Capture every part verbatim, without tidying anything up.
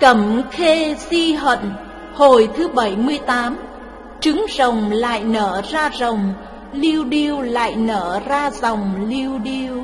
Cẩm khê si hận, hồi thứ bảy mươi tám. Trứng rồng lại nở ra rồng, liêu điêu lại nở ra rồng liêu điêu.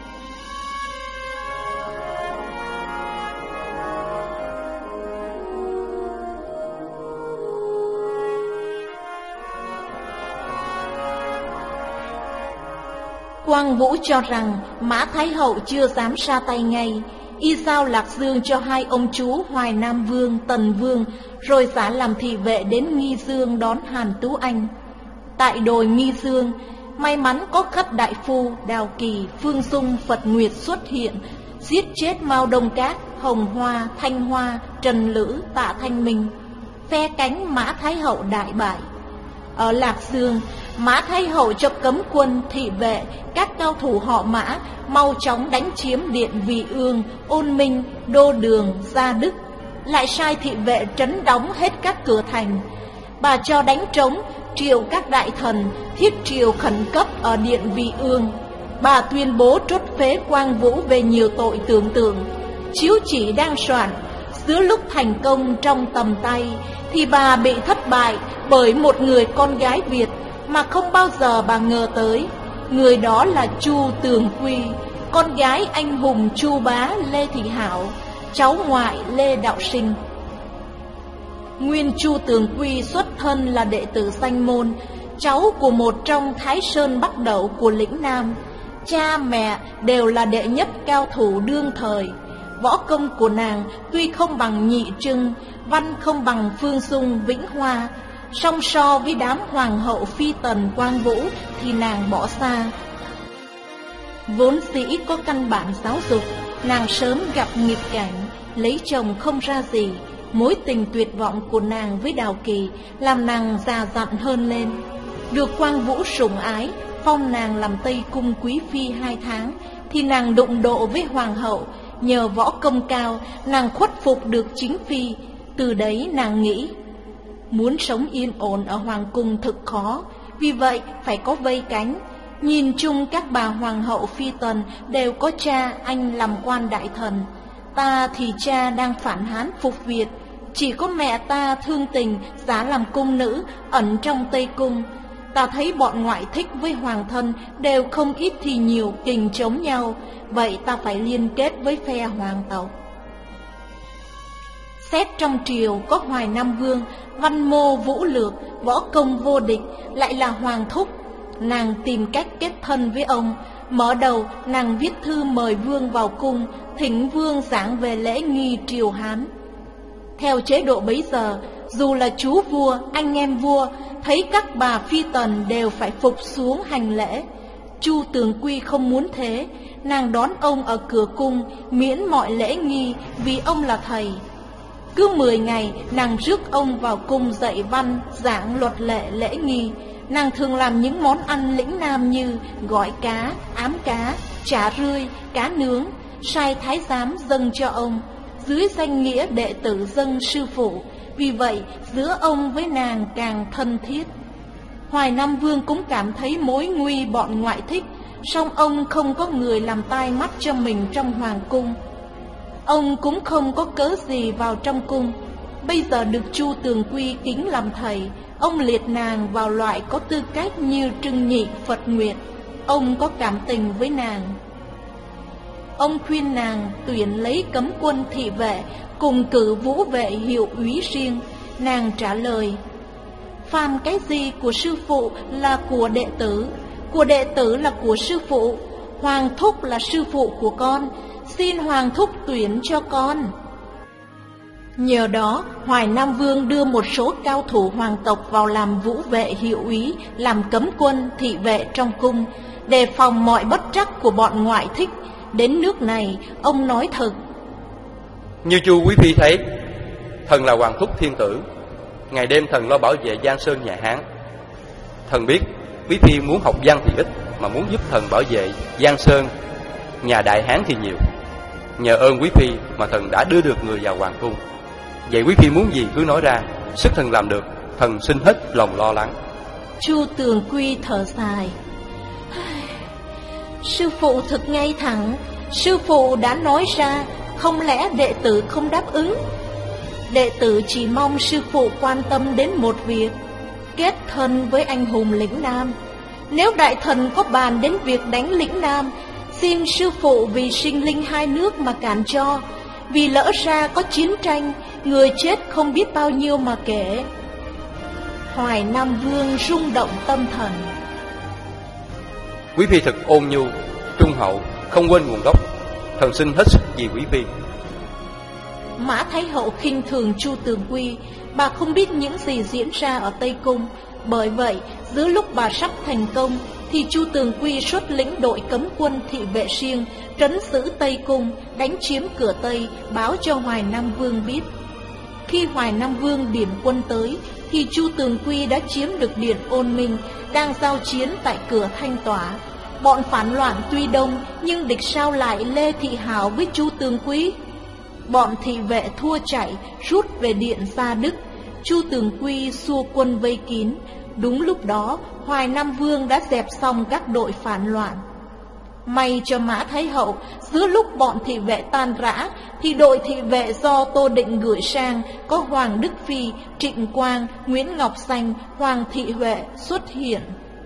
Quang Vũ cho rằng Mã Thái Hậu chưa dám ra tay ngay, y giao Lạc Dương cho hai ông chú Hoài Nam Vương, Tần Vương, rồi giả làm thị vệ đến Nghi Dương đón Hàn Tú Anh. Tại đồi Nghi Dương, may mắn có khất đại phu Đào Kỳ, Phương Dung, Phật Nguyệt xuất hiện, giết chết Mao Đông Các, Hồng Hoa, Thanh Hoa, Trần Lữ, Tạ Thanh Minh. Phe cánh Mã Thái Hậu đại bại. Ở Lạc Dương, Mã Thái Hậu cho cấm quân, thị vệ, các cao thủ họ Mã mau chóng đánh chiếm Điện Vị Ương, Ôn Minh, Đô Đường, Gia Đức, lại sai thị vệ trấn đóng hết các cửa thành. Bà cho đánh trống, triệu các đại thần, thiết triều khẩn cấp ở Điện Vị Ương. Bà tuyên bố trốt phế Quang Vũ về nhiều tội tưởng tượng. Chiếu chỉ đang soạn, giữa lúc thành công trong tầm tay thì bà bị thất bại bởi một người con gái Việt mà không bao giờ bà ngờ tới. Người đó là Chu Tường Quy, con gái anh hùng Chu Bá Lê Thị Hảo, cháu ngoại Lê Đạo Sinh. Nguyên Chu Tường Quy xuất thân là đệ tử Danh Môn, cháu của một trong Thái Sơn Bắc Đẩu của lĩnh Nam. Cha mẹ đều là đệ nhất cao thủ đương thời. Võ công của nàng tuy không bằng Nhị Trưng, văn không bằng Phương Dung, Vĩnh Hoa, song so với đám hoàng hậu Phi Tần, Quang Vũ thì nàng bỏ xa. Vốn dĩ có căn bản giáo dục, nàng sớm gặp nghịch cảnh, lấy chồng không ra gì. Mối tình tuyệt vọng của nàng với Đào Kỳ làm nàng già dặn hơn lên. Được Quang Vũ sủng ái, phong nàng làm Tây Cung quý phi hai tháng, thì nàng đụng độ với hoàng hậu. Nhờ võ công cao, nàng khuất phục được chính phi. Từ đấy nàng nghĩ, muốn sống yên ổn ở hoàng cung thực khó, vì vậy phải có vây cánh. Nhìn chung các bà hoàng hậu Phi Tần đều có cha anh làm quan đại thần. Ta thì cha đang phản Hán phục Việt, chỉ có mẹ ta thương tình giá làm cung nữ ẩn trong Tây Cung. Ta thấy bọn ngoại thích với hoàng thân đều không ít thì nhiều kình chống nhau, vậy ta phải liên kết với phe hoàng tộc. Xét trong triều có Hoài Nam Vương, văn mô vũ lược, võ công vô địch, lại là hoàng thúc. Nàng tìm cách kết thân với ông. Mở đầu nàng viết thư mời vương vào cung, thỉnh vương giảng về lễ nghi triều Hán. Theo chế độ bấy giờ, dù là chú vua, anh em vua, thấy các bà Phi Tần đều phải phục xuống hành lễ. Chu Tường Quy không muốn thế, nàng đón ông ở cửa cung, miễn mọi lễ nghi vì ông là thầy. Cứ mười ngày nàng rước ông vào cung dạy văn, giảng luật lệ lễ nghi. Nàng thường làm những món ăn lĩnh Nam như gỏi cá, ám cá, chả rươi, cá nướng, sai thái giám dâng cho ông, dưới danh nghĩa đệ tử dâng sư phụ. Vì vậy giữa ông với nàng càng thân thiết. Hoài Nam Vương cũng cảm thấy mối nguy bọn ngoại thích, song ông không có người làm tai mắt cho mình trong hoàng cung. Ông cũng không có cớ gì vào trong cung. Bây giờ được Chu Tường Quy kính làm thầy, ông liệt nàng vào loại có tư cách như Trưng Nhị, Phật Nguyệt. Ông có cảm tình với nàng. Ông khuyên nàng tuyển lấy cấm quân thị vệ, cùng cử vũ vệ hiệu úy riêng. Nàng trả lời, phàm cái gì của sư phụ là của đệ tử, của đệ tử là của sư phụ. Hoàng thúc là sư phụ của con, xin hoàng thúc tuyển cho con. Nhờ đó, Hoài Nam Vương đưa một số cao thủ hoàng tộc vào làm vũ vệ hiệu úy, làm cấm quân thị vệ trong cung, đề phòng mọi bất trắc của bọn ngoại thích. Đến nước này, ông nói thật. Như Chu quý phi thấy, thần là hoàng thúc thiên tử, ngày đêm thần lo bảo vệ Giang Sơn nhà Hán. Thần biết quý phi muốn học văn thì ít, mà muốn giúp thần bảo vệ Giang Sơn nhà Đại Hán thì nhiều. Nhờ ơn quý phi mà thần đã đưa được người vào hoàng cung. Vậy quý phi muốn gì cứ nói ra, sức thần làm được, thần xin hết lòng lo lắng. Chu Tường Quy thở dài, sư phụ thật ngay thẳng, sư phụ đã nói ra, không lẽ đệ tử không đáp ứng? Đệ tử chỉ mong sư phụ quan tâm đến một việc: kết thân với anh hùng lĩnh Nam. Nếu đại thần có bàn đến việc đánh lĩnh Nam, xin sư phụ vì sinh linh hai nước mà cản cho. Vì lỡ ra có chiến tranh, người chết không biết bao nhiêu mà kể. Hoài Nam Vương rung động tâm thần. Quý phi thật ôn nhu, trung hậu, không quên nguồn gốc. Thần xin hết sức vì quý phi. Mã Thái Hậu khinh thường Chu Tường Quy. Bà không biết những gì diễn ra ở Tây Cung. Bởi vậy, giữa lúc bà sắp thành công, thì Chu Tường Quy xuất lĩnh đội cấm quân thị vệ riêng, trấn giữ Tây Cung, đánh chiếm cửa Tây, báo cho Hoài Nam Vương biết. Khi Hoài Nam Vương điểm quân tới, thì Chu Tường Quy đã chiếm được điện Ôn Minh, đang giao chiến tại cửa Thanh Tỏa. Bọn phản loạn tuy đông, nhưng địch sao lại Lê Thị Hảo với Chu Tường Quy? Bọn thị vệ thua chạy, rút về điện Gia Đức. Chu Tường Quy xua quân vây kín. Đúng lúc đó, Hoài Nam Vương đã dẹp xong các đội phản loạn. May cho Mã Thái Hậu, giữa lúc bọn thị vệ tan rã, thì đội thị vệ do Tô Định gửi sang có Hoàng Đức Phi, Trịnh Quang, Nguyễn Ngọc Xanh, Hoàng Thị Huệ xuất hiện.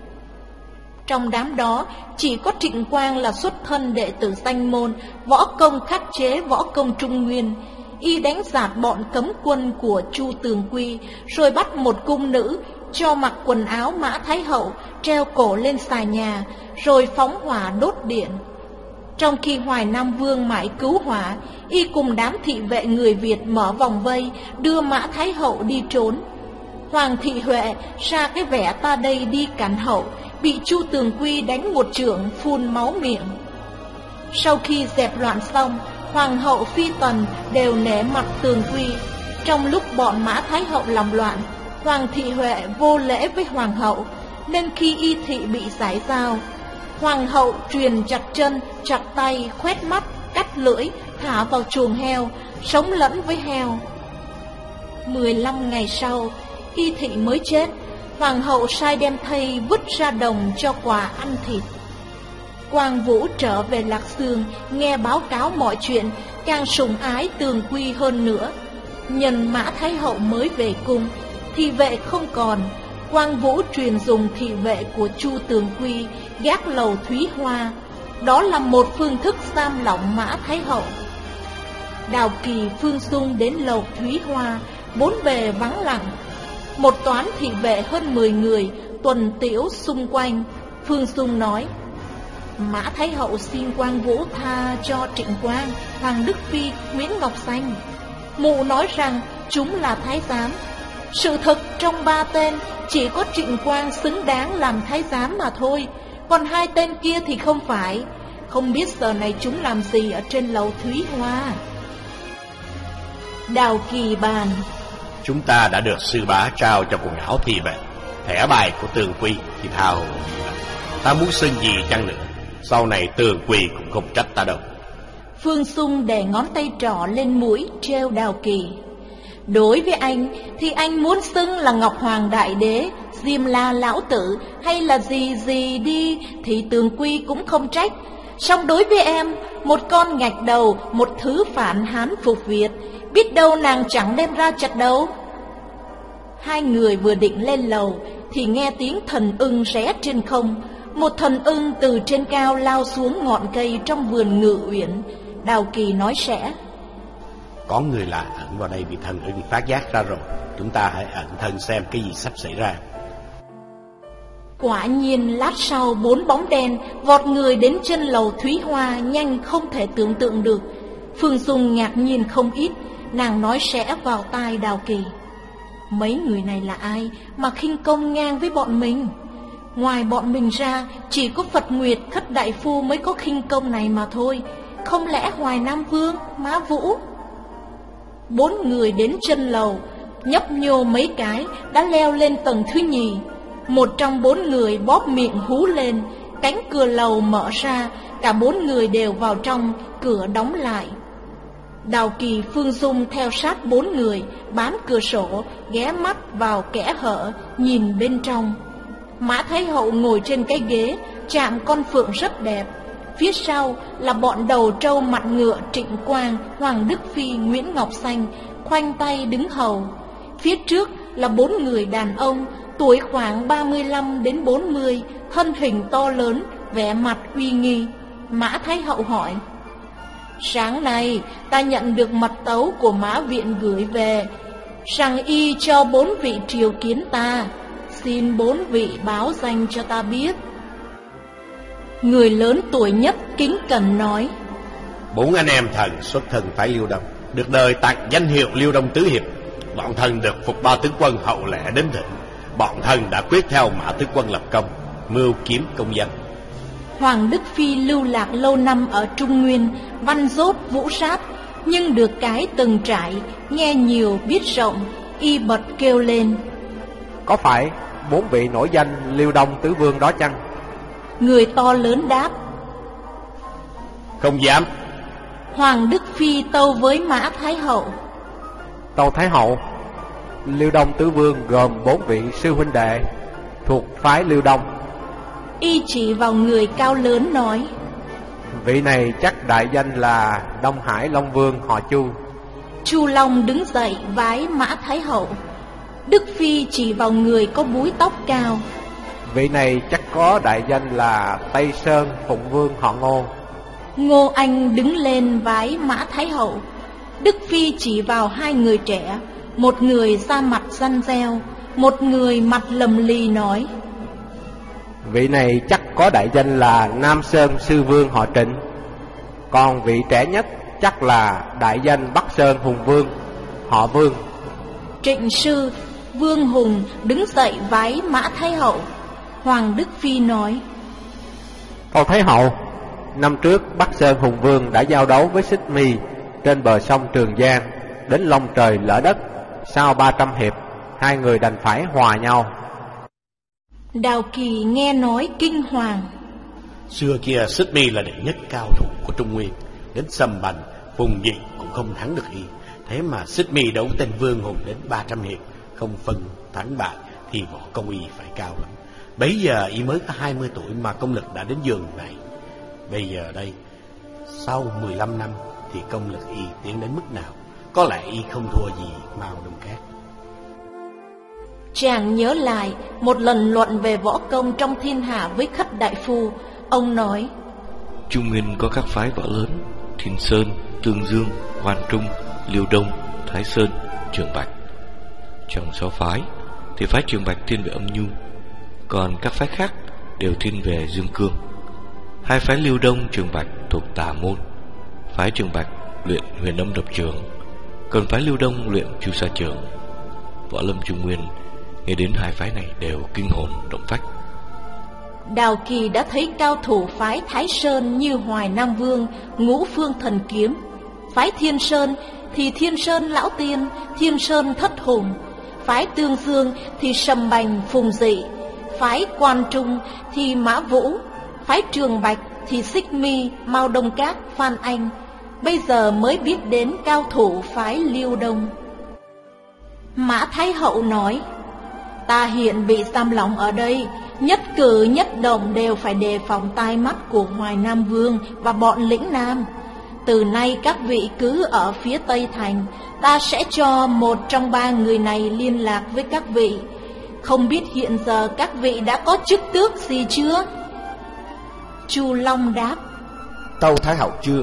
Trong đám đó, chỉ có Trịnh Quang là xuất thân đệ tử danh môn, võ công khắc chế võ công Trung Nguyên. Y đánh giạt bọn cấm quân của Chu Tường Quy, rồi bắt một cung nữ, cho mặc quần áo Mã Thái Hậu, treo cổ lên xà nhà, rồi phóng hỏa đốt điện. Trong khi Hoài Nam Vương mãi cứu hỏa, y cùng đám thị vệ người Việt mở vòng vây, đưa Mã Thái Hậu đi trốn. Hoàng Thị Huệ ra cái vẻ ta đây đi cản hậu, bị Chu Tường Quy đánh một chưởng phun máu miệng. Sau khi dẹp loạn xong, Hoàng hậu Phi Tần đều nể mặt Tường Quy. Trong lúc bọn Mã Thái Hậu làm loạn, Hoàng Thị Huệ vô lễ với Hoàng hậu, nên khi y thị bị giải giao, Hoàng hậu truyền chặt chân, chặt tay, khoét mắt, cắt lưỡi, thả vào chuồng heo, sống lẫn với heo. Mười lăm ngày sau, y thị mới chết. Hoàng hậu sai đem thây vứt ra đồng cho quà ăn thịt. Quang Vũ trở về Lạc Dương, nghe báo cáo mọi chuyện, càng sủng ái Tường Quy hơn nữa. Nhân Mã Thái Hậu mới về cung, thị vệ không còn, Quang Vũ truyền dùng thị vệ của Chu Tường Quy gác lầu Thúy Hoa. Đó là một phương thức giam lỏng Mã Thái Hậu. Đào Kỳ, Phương Dung đến lầu Thúy Hoa, bốn bề vắng lặng. Một toán thị vệ hơn mười người tuần tiễu xung quanh. Phương Dung nói: Mã Thái Hậu xin Quang Vũ tha cho Trịnh Quang, Hoàng Đức Phi, Nguyễn Ngọc Xanh. Mụ nói rằng chúng là thái giám. Sự thật trong ba tên, chỉ có Trịnh Quang xứng đáng làm thái giám mà thôi, còn hai tên kia thì không phải. Không biết giờ này chúng làm gì ở trên lầu Thúy Hoa. Đào Kỳ bàn: Chúng ta đã được sư bá trao cho quần áo thị vệ, thẻ bài của Tường Quy thì thao. Ta muốn xin gì chăng nữa, sau này Tường Quy cũng không trách ta đâu. Phương Dung để ngón tay trỏ lên mũi treo Đào Kỳ: Đối với anh thì anh muốn xưng là Ngọc Hoàng Đại Đế, Diêm La Lão Tử hay là gì gì đi thì Tường Quy cũng không trách. Song đối với em, một con ngạch đầu, một thứ phản Hán phục Việt, biết đâu nàng chẳng đem ra chặt đầu. Hai người vừa định lên lầu thì nghe tiếng thần ưng ré trên không. Một thần ưng từ trên cao lao xuống ngọn cây trong vườn Ngự Uyển. Đào Kỳ nói sẽ: Có người lạ ẩn vào đây vì thần ưng phát giác ra rồi. Chúng ta hãy ẩn thân xem cái gì sắp xảy ra. Quả nhiên lát sau, bốn bóng đen vọt người đến chân lầu Thúy Hoa, nhanh không thể tưởng tượng được. Phương Dung ngạc nhiên không ít. Nàng nói sẽ vào tai Đào Kỳ: Mấy người này là ai mà khinh công ngang với bọn mình? Ngoài bọn mình ra, chỉ có Phật Nguyệt Khất Đại Phu mới có khinh công này mà thôi. Không lẽ Hoài Nam Vương, Mã Vũ? Bốn người đến chân lầu, nhấp nhô mấy cái đã leo lên tầng thứ nhì. Một trong bốn người bóp miệng hú lên, cánh cửa lầu mở ra, cả bốn người đều vào trong, cửa đóng lại. Đào Kỳ, Phương Dung theo sát bốn người, bám cửa sổ, ghé mắt vào kẽ hở, nhìn bên trong. Mã Thái Hậu ngồi trên cái ghế, chạm con phượng rất đẹp. Phía sau là bọn đầu trâu mặt ngựa Trịnh Quang, Hoàng Đức Phi, Nguyễn Ngọc Xanh khoanh tay đứng hầu. Phía trước là bốn người đàn ông, tuổi khoảng ba mươi lăm đến bốn mươi, thân hình to lớn, vẻ mặt uy nghi. Mã Thái Hậu hỏi: Sáng nay ta nhận được mật tấu của Mã Viện gửi về, rằng y cho bốn vị triều kiến ta, xin bốn vị báo danh cho ta biết. Người lớn tuổi nhất kính cẩn nói: Bốn anh em thần xuất thân phái Liêu Đông, được đời tặng danh hiệu Liêu Đông Tứ Hiệp. Bọn thần được phục ba tướng quân hậu lệ đến thịnh. Bọn thần đã quyết theo Mã tướng quân lập công, mưu kiếm công danh. Hoàng Đức Phi lưu lạc lâu năm ở Trung Nguyên, văn dốt vũ sát, nhưng được cái từng trải, nghe nhiều biết rộng, y bật kêu lên: Có phải bốn vị nổi danh Liêu Đông Tứ Vương đó chăng? Người to lớn đáp: Không dám. Hoàng Đức Phi tâu với Mã Thái Hậu: Tâu Thái Hậu, Liêu Đông Tứ Vương gồm bốn vị sư huynh đệ thuộc phái Liêu Đông. Y chỉ vào người cao lớn nói: Vị này chắc đại danh là Đông Hải Long Vương họ Chu. Chu Long đứng dậy vái Mã Thái Hậu. Đức Phi chỉ vào người có búi tóc cao: Vị này chắc có đại danh là Tây Sơn Phụng Vương họ Ngô. Ngô Anh đứng lên vái Mã Thái Hậu. Đức Phi chỉ vào hai người trẻ, một người da mặt răn reo, một người mặt lầm lì nói: Vị này chắc có đại danh là Nam Sơn Sư Vương họ Trịnh. Còn vị trẻ nhất chắc là đại danh Bắc Sơn Hùng Vương họ Vương. Trịnh sư Vương Hùng đứng dậy vái Mã Thái Hậu. Hoàng Đức Phi nói: Tâu Thái Hậu, năm trước Bắc Sơn Hùng Vương đã giao đấu với Xích My trên bờ sông Trường Giang, đến long trời lỡ đất. Sau ba trăm hiệp, hai người đành phải hòa nhau. Đào Kỳ nghe nói kinh hoàng: Xưa kia Xích My là đệ nhất cao thủ của Trung Nguyên, đến Sầm Bành, Phùng Dị cũng không thắng được y. Thế mà Xích My đấu tên Vương Hùng đến ba trăm hiệp, không phân thắng bại, thì võ công y phải cao lắm. Bấy giờ y mới có hai mươi tuổi mà công lực đã đến giường này. Bây giờ đây, sau mười lăm năm thì công lực y tiến đến mức nào? Có lẽ y không thua gì Mao Đông Cát. Chàng nhớ lại một lần luận về võ công trong thiên hạ với Khất đại phu. Ông nói: Trung Nguyên có các phái võ lớn: Thiên Sơn, Tương Dương, Quan Trung, Liêu Đông, Thái Sơn, Trường Bạch. Trong sáu phái thì phái Trường Bạch thiên về âm nhu, còn các phái khác đều thiên về dương cương. Hai phái Liêu Đông, Trường Bạch thuộc tà môn. Phái Trường Bạch luyện huyền âm độc trường, còn phái Liêu Đông luyện chu sa trường. Võ lâm Trung Nguyên nghe đến hai phái này đều kinh hồn động phách. Đào Kỳ đã thấy cao thủ phái Thái Sơn như Hoài Nam Vương, Ngũ Phương Thần Kiếm. Phái Thiên Sơn thì Thiên Sơn Lão Tiên, Thiên Sơn Thất Hùng. Phái Tương Dương thì Sầm Bành, Phùng Dị. Phái Quan Trung thì Mã Vũ. Phái Trường Bạch thì Xích My, Mao Đông Cát, Phan Anh. Bây giờ mới biết đến cao thủ phái Liêu Đông. Mã Thái Hậu nói: Ta hiện bị giam lỏng ở đây, nhất cử nhất động đều phải đề phòng tai mắt của Hoài Nam Vương và bọn lĩnh Nam. Từ nay các vị cứ ở phía Tây Thành, ta sẽ cho một trong ba người này liên lạc với các vị. Không biết hiện giờ các vị đã có chức tước gì chưa? Chu Long đáp: Tâu Thái Hậu chưa.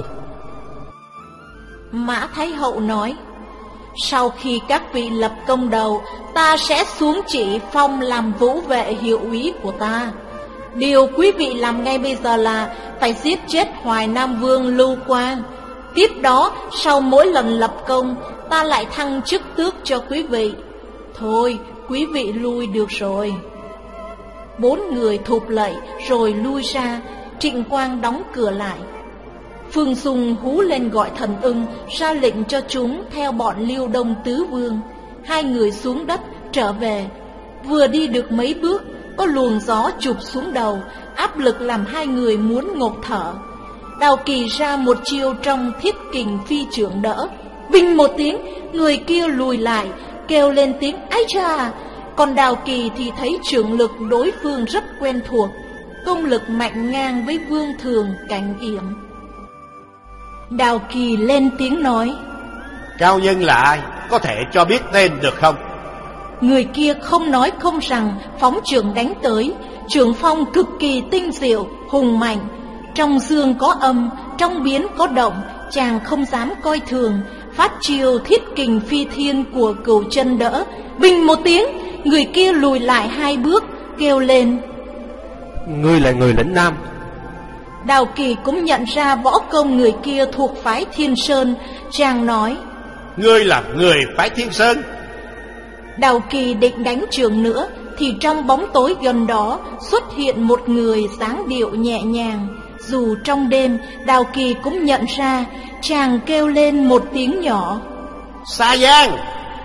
Mã Thái Hậu nói: Sau khi các vị lập công đầu, ta sẽ xuống chỉ phong làm vũ vệ hiệu úy của ta. Điều quý vị làm ngay bây giờ là phải giết chết Hoài Nam Vương Lưu Quang. Tiếp đó, sau mỗi lần lập công, ta lại thăng chức tước cho quý vị. Thôi, quý vị lui được rồi. Bốn người thụp lạy rồi lui ra. Trịnh Quang đóng cửa lại. Phương Dung hú lên gọi Thần Ưng, ra lệnh cho chúng theo bọn Liêu Đông Tứ Vương. Hai người xuống đất trở về. Vừa đi được mấy bước, có luồng gió chụp xuống đầu, áp lực làm hai người muốn ngộp thở. Đào Kỳ ra một chiêu trong Thiết Kình Phi Chưởng đỡ. Vinh một tiếng, người kia lùi lại, kêu lên tiếng ái cha. Còn Đào Kỳ thì thấy chưởng lực đối phương rất quen thuộc. công lực mạnh ngang với Vương Thường, Cảnh Yểm. Đào Kỳ lên tiếng nói: Cao nhân là ai? Có thể cho biết tên được không? Người kia không nói không rằng, phóng trường đánh tới. Trường phong cực kỳ tinh diệu, hùng mạnh. Trong dương có âm, trong biến có động. Chàng không dám coi thường. Phát chiêu thiết kình phi thiên của Cửu Chân đỡ. Bình một tiếng, người kia lùi lại hai bước, kêu lên: Ngươi là người lĩnh Nam. Đào Kỳ cũng nhận ra võ công người kia thuộc phái Thiên Sơn. Chàng nói: Ngươi là người phái Thiên Sơn. Đào Kỳ định đánh trường nữa, thì trong bóng tối gần đó xuất hiện một người dáng điệu nhẹ nhàng. Dù trong đêm, Đào Kỳ cũng nhận ra. Chàng kêu lên một tiếng nhỏ: Sa Giang.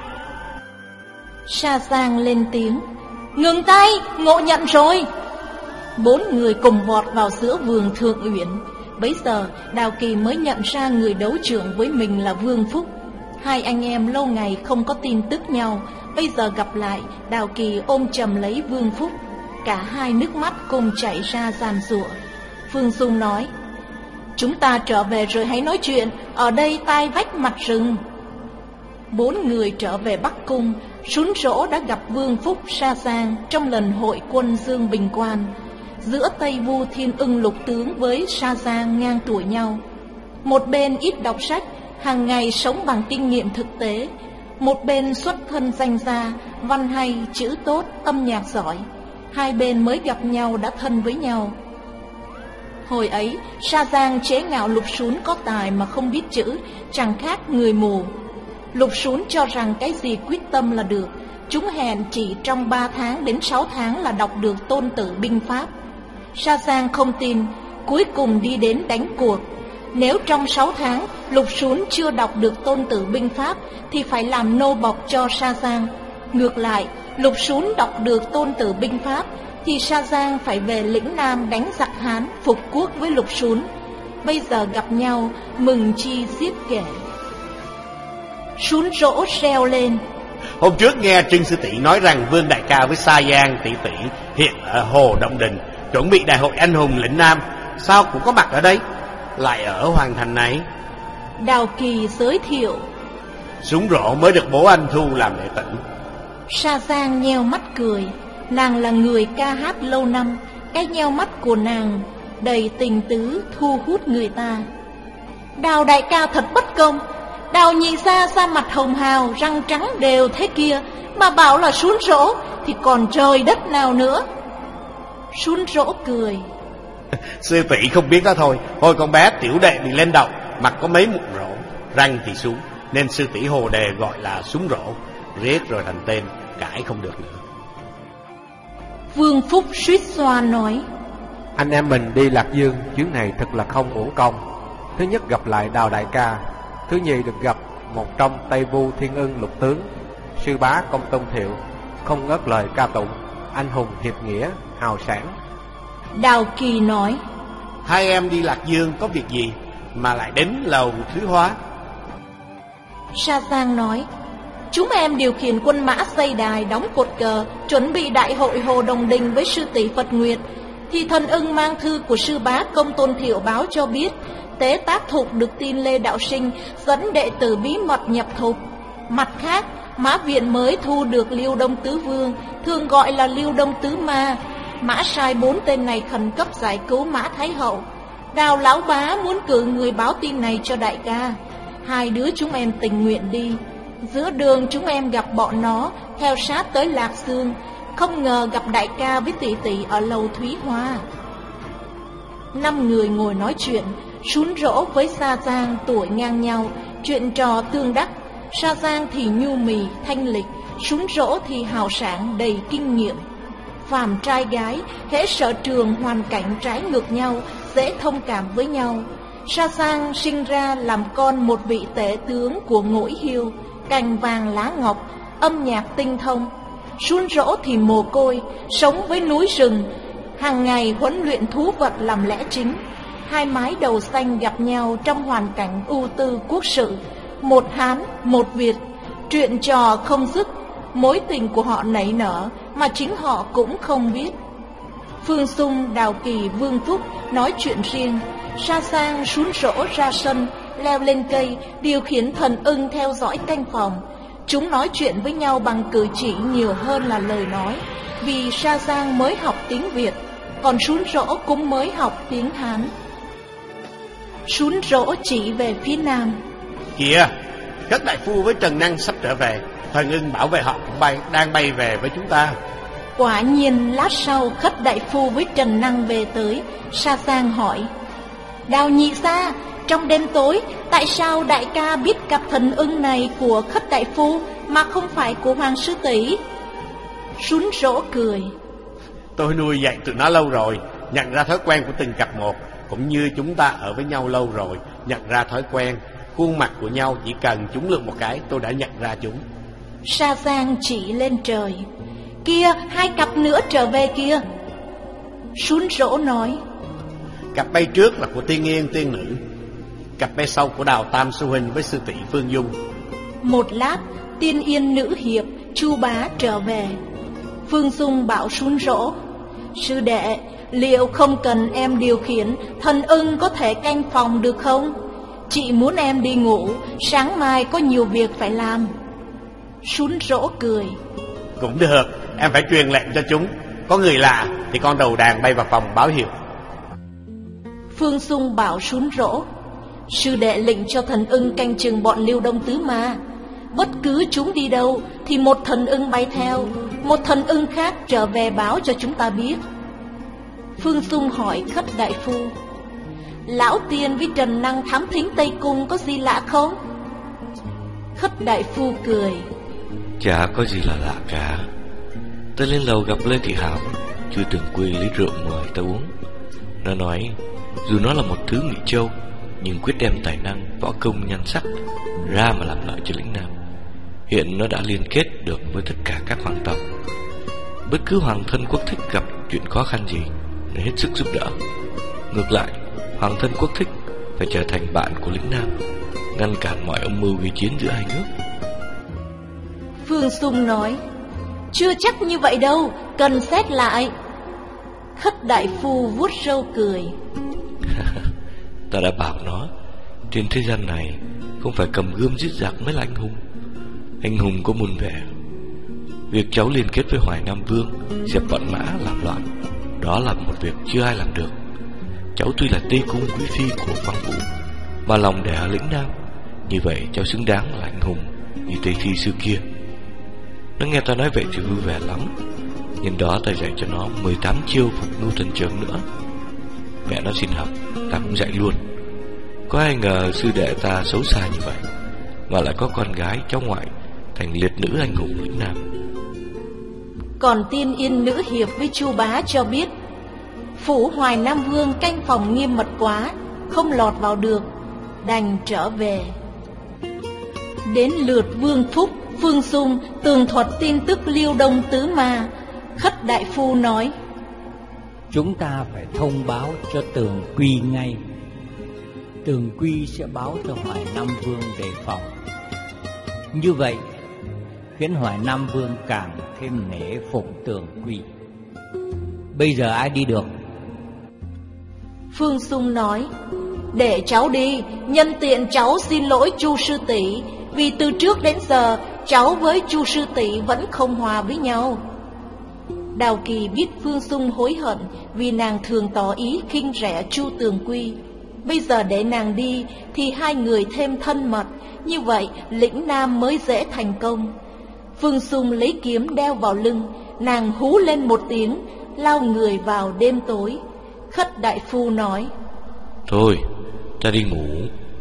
Sa Giang lên tiếng: Ngừng tay, ngộ nhận rồi. Bốn người cùng vọt vào giữa vườn Thượng Uyển. Bấy giờ Đào Kỳ mới nhận ra người đấu trưởng với mình là Vương Phúc. Hai anh em lâu ngày không có tin tức nhau, bây giờ gặp lại, Đào Kỳ ôm chầm lấy Vương Phúc. Cả hai nước mắt cùng chảy ra giàn giụa. Phương Dung nói: Chúng ta trở về rồi hãy nói chuyện, ở đây tai vách mặt rừng. Bốn người trở về Bắc Cung. Sún Rỗ đã gặp Vương Phúc, Sa Giang trong lần hội quân Dương Bình Quan. Giữa Tây Vu Thiên Ưng Lục Tướng với Sa Giang ngang tuổi nhau. Một bên ít đọc sách, hàng ngày sống bằng kinh nghiệm thực tế. Một bên xuất thân danh gia, văn hay, chữ tốt, âm nhạc giỏi. Hai bên mới gặp nhau đã thân với nhau. Hồi ấy, Sa Giang chế ngạo Lục Sún có tài mà không biết chữ, chẳng khác người mù. Lục Sún cho rằng cái gì quyết tâm là được. Chúng hẹn chỉ trong ba tháng đến sáu tháng là đọc được Tôn Tử binh pháp. Sa Giang không tin, cuối cùng đi đến đánh cuộc. Nếu trong sáu tháng Lục Sún chưa đọc được Tôn Tử binh pháp thì phải làm nô bộc cho Sa Giang. Ngược lại, Lục Sún đọc được Tôn Tử binh pháp thì Sa Giang phải về lĩnh Nam đánh giặc Hán, phục quốc với Lục Sún. Bây giờ gặp nhau, mừng chi xiết kể. Sún Rỗ reo lên: Hôm trước nghe Trưng Sư Tỷ nói rằng Vương đại ca với Sa Giang tỷ tỷ hiện ở Hồ Động Đình, chuẩn bị đại hội anh hùng lĩnh Nam. Sao cũng có mặt ở đây, lại ở Hoàng Thành này? Đào Kỳ giới thiệu: Sún Rỗ mới được bố anh thu làm đệ tử. Sa Giang nheo mắt cười. Nàng là người ca hát lâu năm, cái nheo mắt của nàng đầy tình tứ thu hút người ta. Đào đại ca thật bất công. Đào nhị gia da mặt hồng hào, răng trắng đều thế kia, mà bảo là Sún Rỗ thì còn trời đất nào nữa. Sún Rỗ cười: Sư tỷ không biết đó thôi. Hồi con bé tiểu đệ bị lên đầu, mặt có mấy mụn rỗ, răng thì xuống, nên sư tỷ Hồ Đề gọi là Sún Rỗ. Riết rồi thành tên, cãi không được nữa. Vương Phúc suýt xoa nói: Anh em mình đi Lạc Dương chuyến này thật là không uổng công. Thứ nhất gặp lại Đào đại ca, thứ nhì được gặp một trong Tây Vu Thiên Ưng Lục Tướng. Sư bá Công Tôn Thiệu không ngớt lời ca tụng anh hùng hiệp nghĩa, hào sản. Đào Kỳ nói: Hai em đi Lạc Dương có việc gì mà lại đến lầu Thứ Hóa? Sa Giang nói: Chúng em điều khiển quân mã xây đài, đóng cột cờ, chuẩn bị đại hội Hồ Đồng Đình với sư tỷ Phật Nguyệt. Thì thần ưng mang thư của sư bá Công Tôn Thiệu báo cho biết Tế Tác Thục được tin Lê Đạo Sinh dẫn đệ tử bí mật nhập thục. Mặt khác, Mã Viện mới thu được Liêu Đông Tứ Vương, thường gọi là Liêu Đông Tứ Ma. Mã sai bốn tên này khẩn cấp giải cứu Mã Thái Hậu. Đào lão bá muốn cử người báo tin này cho đại ca. Hai đứa chúng em tình nguyện đi. Giữa đường chúng em gặp bọn nó, theo sát tới Lạc Dương. Không ngờ gặp đại ca với tỷ tỷ ở lầu Thúy Hoa. Năm người ngồi nói chuyện. Sún Rỗ với Sa Giang tuổi ngang nhau, chuyện trò tương đắc. Sa Giang thì nhu mì, thanh lịch, Sún Rỗ thì hào sảng, đầy kinh nghiệm. Phàm trai gái, hễ sở trường hoàn cảnh trái ngược nhau, dễ thông cảm với nhau. Sa Giang sinh ra làm con một vị tể tướng của Ngỗi Hiêu, cành vàng lá ngọc, âm nhạc tinh thông. Sún Rỗ thì mồ côi, sống với núi rừng, hàng ngày huấn luyện thú vật làm lẽ chính. Hai mái đầu xanh gặp nhau trong hoàn cảnh ưu tư quốc sự, một Hán, một Việt, chuyện trò không dứt, mối tình của họ nảy nở mà chính họ cũng không biết. Phương Xung, Đào Kỳ, Vương Phúc nói chuyện riêng. Sa Sang sún rỗ ra sân, leo lên cây, điều khiển thần ưng theo dõi canh phòng. Chúng nói chuyện với nhau bằng cử chỉ nhiều hơn là lời nói, vì Sa Sang mới học tiếng Việt, còn sún rỗ cũng mới học tiếng Hán. Sún rỗ chỉ về phía nam. Kìa, Khất đại phu với Trần Năng sắp trở về. Thần ưng bảo vệ họ cũng bay, đang bay về với chúng ta. Quả nhiên lát sau Khất đại phu với Trần Năng về tới. Sa Sang hỏi: Đào nhị gia, trong đêm tối, tại sao đại ca biết cặp thần ưng này của Khất đại phu mà không phải của Hoàng sư tỷ? Sún rỗ cười: Tôi nuôi dạy tụi nó lâu rồi, nhận ra thói quen của từng cặp một, cũng như chúng ta ở với nhau lâu rồi, nhận ra thói quen. Khuôn mặt của nhau chỉ cần chúng lượn một cái, tôi đã nhận ra chúng. Sa Sang chỉ lên trời: Kia, hai cặp nữa trở về kia. Sún rỗ nói: Cặp bay trước là của Tiên Yên tiên nữ, cặp bay sau của Đào Tam sư huynh với sư tỷ Phương Dung. Một lát, Tiên Yên nữ hiệp, Chu Bá trở về. Phương Dung bảo sún rỗ: Sư đệ, liệu không cần em điều khiển, thần ưng có thể canh phòng được không? Chị muốn em đi ngủ, sáng mai có nhiều việc phải làm. Sún rỗ cười: Cũng được, em phải truyền lệnh cho chúng. Có người lạ thì con đầu đàn bay vào phòng báo hiệu. Phương Dung bảo sún rỗ: Sư đệ lệnh cho thần ưng canh chừng bọn Liêu Đông Tứ Ma. Bất cứ chúng đi đâu thì một thần ưng bay theo, một thần ưng khác trở về báo cho chúng ta biết. Phương Dung hỏi Khất đại phu: Lão Tiên với Trần Năng thám thính Tây Cung có gì lạ không? Khất đại phu cười: Chả có gì là lạ cả. Ta lên lầu gặp Lê Thị Hảo, chưa từng quên lấy rượu mời ta uống. Nó nói dù nó là một thứ ngụy châu, nhưng quyết đem tài năng, võ công, nhan sắc ra mà làm lợi cho lĩnh Nam. Hiện nó đã liên kết được với tất cả các hoàng tộc. Bất cứ hoàng thân quốc thích gặp chuyện khó khăn gì, nó hết sức giúp đỡ. Ngược lại, hoàng thân quốc thích phải trở thành bạn của lĩnh Nam, ngăn cản mọi âm mưu gây chiến giữa hai nước. Phương Dung nói: Chưa chắc như vậy đâu, cần xét lại. Khất đại phu vuốt râu cười: Ta đã bảo nó, trên thế gian này không phải cầm gươm giết giặc mới là anh hùng. Anh hùng có muôn vẻ. Việc cháu liên kết với Hoài Nam Vương, dẹp bọn Mã làm loạn, đó là một việc chưa ai làm được. Cháu tuy là Tây Cung quý phi của Quang Vũ, mà lòng đẻ ở lĩnh Nam, như vậy cháu xứng đáng là anh hùng như Tây Thi xưa kia. Nó nghe ta nói vậy thì vui vẻ lắm. Nhân đó ta dạy cho nó mười tám chiêu phục nưu thần trưởng nữa. Mẹ nó xin học, ta cũng dạy luôn. Có ai ngờ sư đệ ta xấu xa như vậy, mà lại có con gái cháu ngoại thành liệt nữ anh hùng lĩnh Nam. Còn Tiên Yên nữ hiệp với Chu Bá cho biết, phủ Hoài Nam Vương canh phòng nghiêm mật quá, không lọt vào được, đành trở về. Đến lượt Vương Phúc, Phương Dung tường thuật tin tức Liêu Đông Tứ Ma. Khất đại phu nói: Chúng ta phải thông báo cho Tường Quy ngay. Tường Quy sẽ báo cho Hoài Nam Vương đề phòng. Như vậy khiến Hoài Nam Vương càng thêm nể phục Tường Quy. Bây giờ ai đi được? Phương Dung nói: Để cháu đi, nhân tiện cháu xin lỗi Chu sư tỷ, vì từ trước đến giờ cháu với Chu sư tỷ vẫn không hòa với nhau. Đào Kỳ biết Phương Dung hối hận vì nàng thường tỏ ý khinh rẻ Chu Tường Quy. Bây giờ để nàng đi thì hai người thêm thân mật, như vậy lĩnh Nam mới dễ thành công. Phương Dung lấy kiếm đeo vào lưng, nàng hú lên một tiếng, lao người vào đêm tối. Khất đại phu nói: Thôi, ta đi ngủ.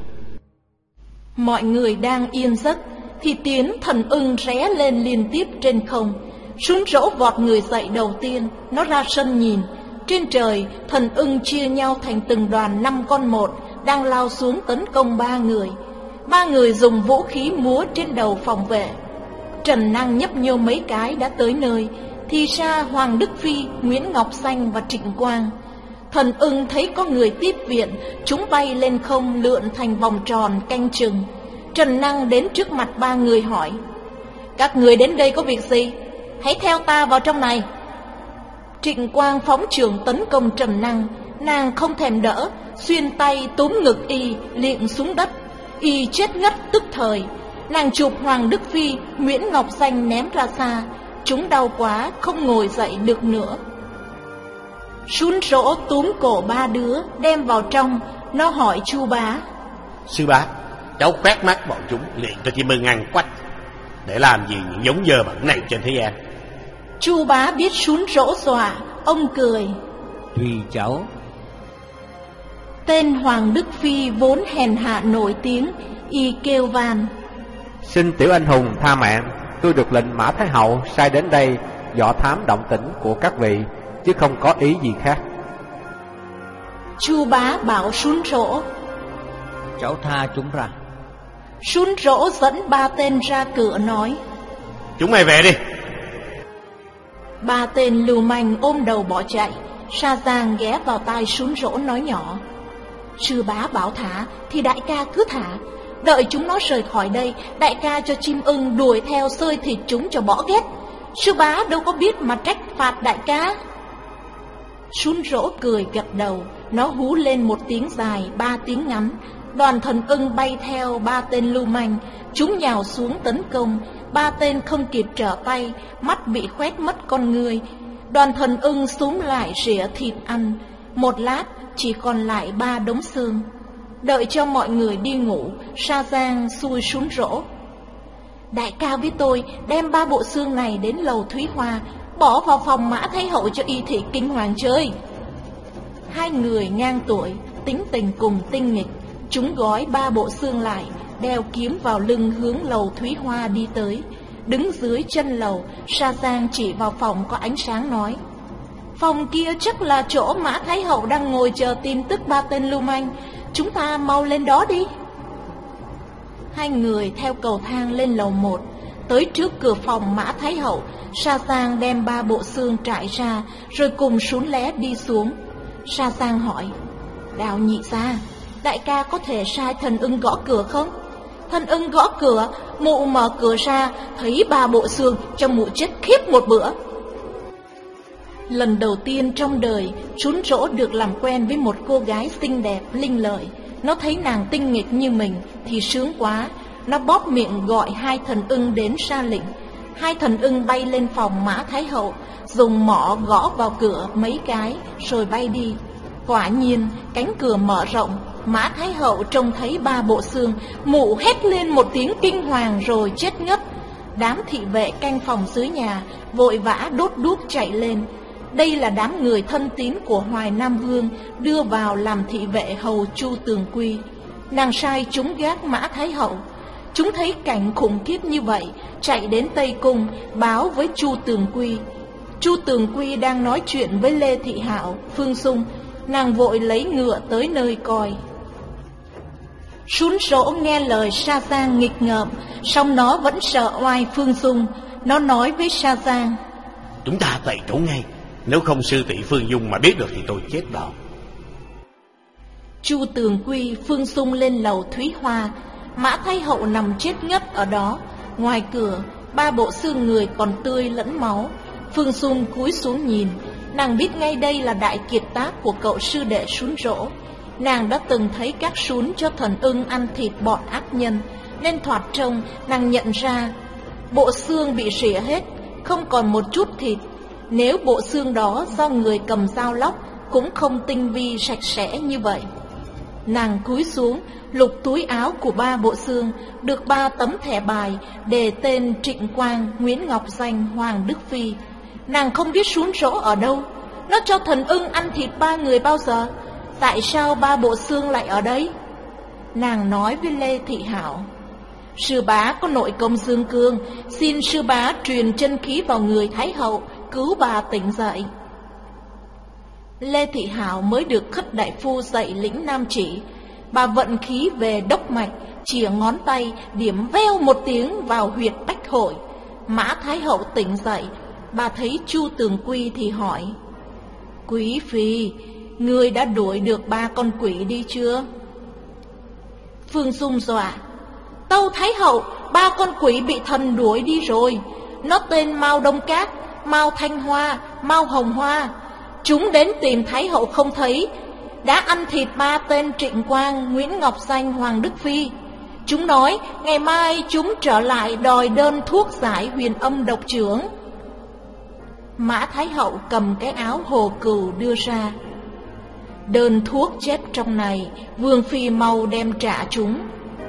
Mọi người đang yên giấc thì tiếng thần ưng ré lên liên tiếp trên không. Sún rỗ vọt người dậy đầu tiên, nó ra sân nhìn. Trên trời, thần ưng chia nhau thành từng đoàn năm con một, đang lao xuống tấn công ba người. Ba người dùng vũ khí múa trên đầu phòng vệ. Trần Năng nhấp nhô mấy cái đã tới nơi, thì ra Hoàng Đức Phi, Nguyễn Ngọc Xanh và Trịnh Quang. Thần ưng thấy có người tiếp viện, chúng bay lên không lượn thành vòng tròn canh chừng. Trần Năng đến trước mặt ba người hỏi: Các người đến đây có việc gì? Hãy theo ta vào trong này. Trịnh Quang phóng trường tấn công Trầm Năng, nàng không thèm đỡ, xuyên tay túm ngực y liệng xuống đất, y chết ngất tức thời. Nàng chụp Hoàng Đức Phi, Nguyễn Ngọc Danh ném ra xa, chúng đau quá không ngồi dậy được nữa. Sún Rỗ túm cổ ba đứa đem vào trong, nó hỏi Chu Bá: Sư bá, cháu quét mắt bọn chúng liền cho chim ưng ăn quách, để làm gì những giống dơ bẩn này trên thế gian? Chu Bá biết Sún Rỗ dọa, ông cười: Tùy cháu. Tên Hoàng Đức Phi vốn hèn hạ nổi tiếng, y kêu van: Xin tiểu anh hùng tha mạng, tôi được lệnh Mã Thái Hậu sai đến đây dò thám động tĩnh của các vị, chứ không có ý gì khác. Chu Bá bảo Sún Rỗ: Cháu tha chúng ra. Sún Rỗ dẫn ba tên ra cửa nói: Chúng mày về đi. Ba tên lưu manh ôm đầu bỏ chạy. Sa Giang ghé vào tai Sún Rỗ nói nhỏ: Sư bá bảo thả thì đại ca cứ thả, đợi chúng nó rời khỏi đây, đại ca cho chim ưng đuổi theo xơi thịt chúng cho bỏ ghét. Sư bá đâu có biết mà trách phạt đại ca. Sún Rỗ cười gật đầu, nó hú lên một tiếng dài, ba tiếng ngắn. Đoàn thần ưng bay theo ba tên lưu manh, chúng nhào xuống tấn công. Ba tên không kịp trở tay, mắt bị khoét mất con người. Đoàn thần ưng xúm lại rỉa thịt ăn. Một lát chỉ còn lại ba đống xương. Đợi cho mọi người đi ngủ, Sa Giang xui Sún Rỗ: Đại ca với tôi đem ba bộ xương này đến lầu Thúy Hoa, bỏ vào phòng Mã Thái Hậu cho y thị kinh hoàng chơi. Hai người ngang tuổi, tính tình cùng tinh nghịch, chúng gói ba bộ xương lại, đeo kiếm vào lưng hướng lầu Thúy Hoa đi tới. Đứng dưới chân lầu, Sa Giang chỉ vào phòng có ánh sáng nói: Phòng kia chắc là chỗ Mã Thái Hậu đang ngồi chờ tin tức ba tên lưu manh, chúng ta mau lên đó đi. Hai người theo cầu thang lên lầu một, tới trước cửa phòng Mã Thái Hậu. Sa Giang đem ba bộ xương trải ra, rồi cùng Sún Lé đi xuống. Sa Giang hỏi: Đào nhị gia, đại ca có thể sai thần ưng gõ cửa không? Thần ưng gõ cửa, mụ mở cửa ra, thấy ba bộ xương, cho mụ chết khiếp một bữa. Lần đầu tiên trong đời, Sún Rỗ được làm quen với một cô gái xinh đẹp, linh lợi. Nó thấy nàng tinh nghịch như mình thì sướng quá. Nó bóp miệng gọi hai thần ưng đến ra lệnh. Hai thần ưng bay lên phòng Mã Thái Hậu, dùng mỏ gõ vào cửa mấy cái rồi bay đi. Quả nhiên cánh cửa mở rộng, Mã Thái Hậu trông thấy ba bộ xương, mụ hét lên một tiếng kinh hoàng rồi chết ngất. Đám thị vệ canh phòng dưới nhà vội vã đốt đuốc chạy lên. Đây là đám người thân tín của Hoài Nam Vương đưa vào làm thị vệ hầu Chu Tường Quy. Nàng sai chúng gác Mã Thái Hậu. Chúng thấy cảnh khủng khiếp như vậy, chạy đến Tây Cung báo với Chu Tường Quy. Chu Tường Quy đang nói chuyện với Lê Thị Hạo, Phương Sung. Nàng vội lấy ngựa tới nơi coi. Sún Rỗ nghe lời Sa Giang nghịch ngợm, song nó vẫn sợ oai Phương Sung. Nó nói với Sa Giang: Chúng ta tẩy trốn ngay, nếu không sư tỷ Phương Dung mà biết được thì tôi chết đó. Chu Tường Quy, Phương Sung lên lầu Thúy Hoa. Mã Thái Hậu nằm chết ngất ở đó. Ngoài cửa, ba bộ xương người còn tươi lẫn máu. Phương Sung cúi xuống nhìn. Nàng biết ngay đây là đại kiệt tác của cậu sư đệ Sún Rỗ. Nàng đã từng thấy các sún cho thần ưng ăn thịt bọn ác nhân, nên thoạt trông nàng nhận ra bộ xương bị rỉa hết, không còn một chút thịt. Nếu bộ xương đó do người cầm dao lóc, cũng không tinh vi sạch sẽ như vậy. Nàng cúi xuống lục túi áo của ba bộ xương, được ba tấm thẻ bài đề tên Trịnh Quang, Nguyễn Ngọc Danh, Hoàng Đức Phi. Nàng không biết Sún Rỗ ở đâu. Nó cho thần ưng ăn thịt ba người bao giờ? Tại sao ba bộ xương lại ở đây? Nàng nói với Lê Thị Hạo: Sư bá có nội công dương cương, xin sư bá truyền chân khí vào người Thái Hậu, cứu bà tỉnh dậy. Lê Thị Hạo mới được Khất đại phu dạy lĩnh nam chỉ. Bà vận khí về đốc mạch, chìa ngón tay điểm veo một tiếng vào huyệt bách hội. Mã Thái Hậu tỉnh dậy. Bà thấy Chu Tường Quy thì hỏi: Quý phi, ngươi đã đuổi được ba con quỷ đi chưa? Phương Dung dọa: Tâu Thái Hậu, ba con quỷ bị thần đuổi đi rồi. Nó tên Mao Đông Cát, Mao Thanh Hoa, Mao Hồng Hoa. Chúng đến tìm Thái hậu không thấy, đã ăn thịt ba tên Trịnh Quang, Nguyễn Ngọc Danh, Hoàng Đức Phi. Chúng nói ngày mai chúng trở lại đòi đơn thuốc giải huyền âm độc trưởng. Mã Thái hậu cầm cái áo hồ cừu đưa ra. Đơn thuốc chép trong này, Vương phi mau đem trả chúng.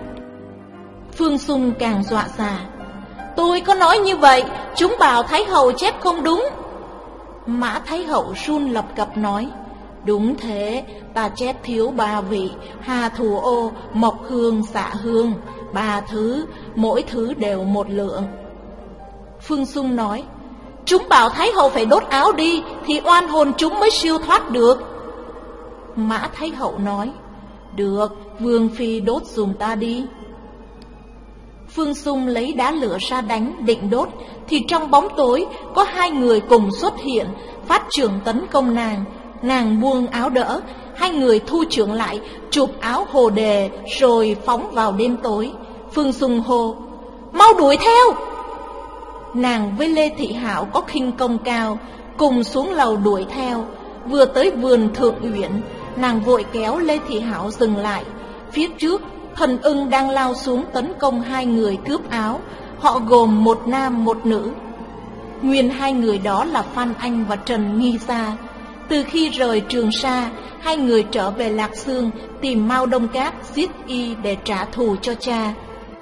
Phương Sung càng dọa dà. Tôi có nói như vậy, chúng bảo Thái hậu chép không đúng. Mã Thái hậu run lập cập nói, đúng thế, ta chép thiếu ba vị, Hà Thủ Ô, Mộc Hương, Xạ Hương, ba thứ, mỗi thứ đều một lượng. Phương Sung nói, chúng bảo Thái hậu phải đốt áo đi, thì oan hồn chúng mới siêu thoát được. Mã Thái hậu nói, được, Vương phi đốt dùm ta đi. Phương Sung lấy đá lửa ra đánh, định đốt, thì trong bóng tối có hai người cùng xuất hiện, phát trưởng tấn công nàng. Nàng buông áo đỡ, hai người thu trưởng lại, chụp áo hồ đề, rồi phóng vào đêm tối. Phương Sung hô, mau đuổi theo! Nàng với Lê Thị Hảo có khinh công cao, cùng xuống lầu đuổi theo. Vừa tới vườn Thượng Uyển, nàng vội kéo Lê Thị Hảo dừng lại. Phía trước, Thần Ưng đang lao xuống tấn công hai người cướp áo. Họ gồm một nam một nữ. Nguyên hai người đó là Phan Anh và Trần Nghi Gia. Từ khi rời Trường Sa, hai người trở về Lạc Dương tìm Mao Đông Cát giết y để trả thù cho cha.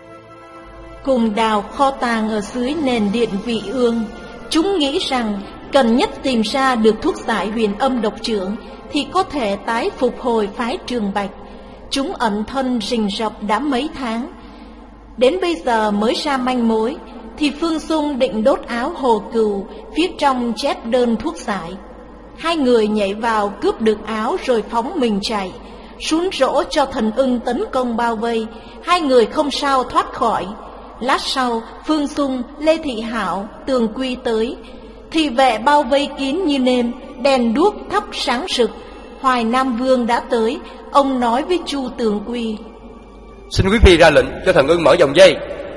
Cùng đào kho tàng ở dưới nền điện Vị Ương, chúng nghĩ rằng cần nhất tìm ra được thuốc giải huyền âm độc trưởng thì có thể tái phục hồi phái Trường Bạch. Chúng ẩn thân rình rập đã mấy tháng, đến bây giờ mới ra manh mối. Thì Phương Sung định đốt áo hồ cừu, phía trong chép đơn thuốc giải. Hai người nhảy vào cướp được áo rồi phóng mình chạy, sún rỗ cho Thần Ưng tấn công bao vây. Hai người không sao thoát khỏi. Lát sau, Phương Sung, Lê Thị Hảo, Tường Quy tới. Thị vệ bao vây kín như nêm, đèn đuốc thắp sáng rực. Hoài Nam Vương đã tới. Ông nói với Chu Tường Quy, xin quý phi ra lệnh cho Thần Ưng mở vòng dây.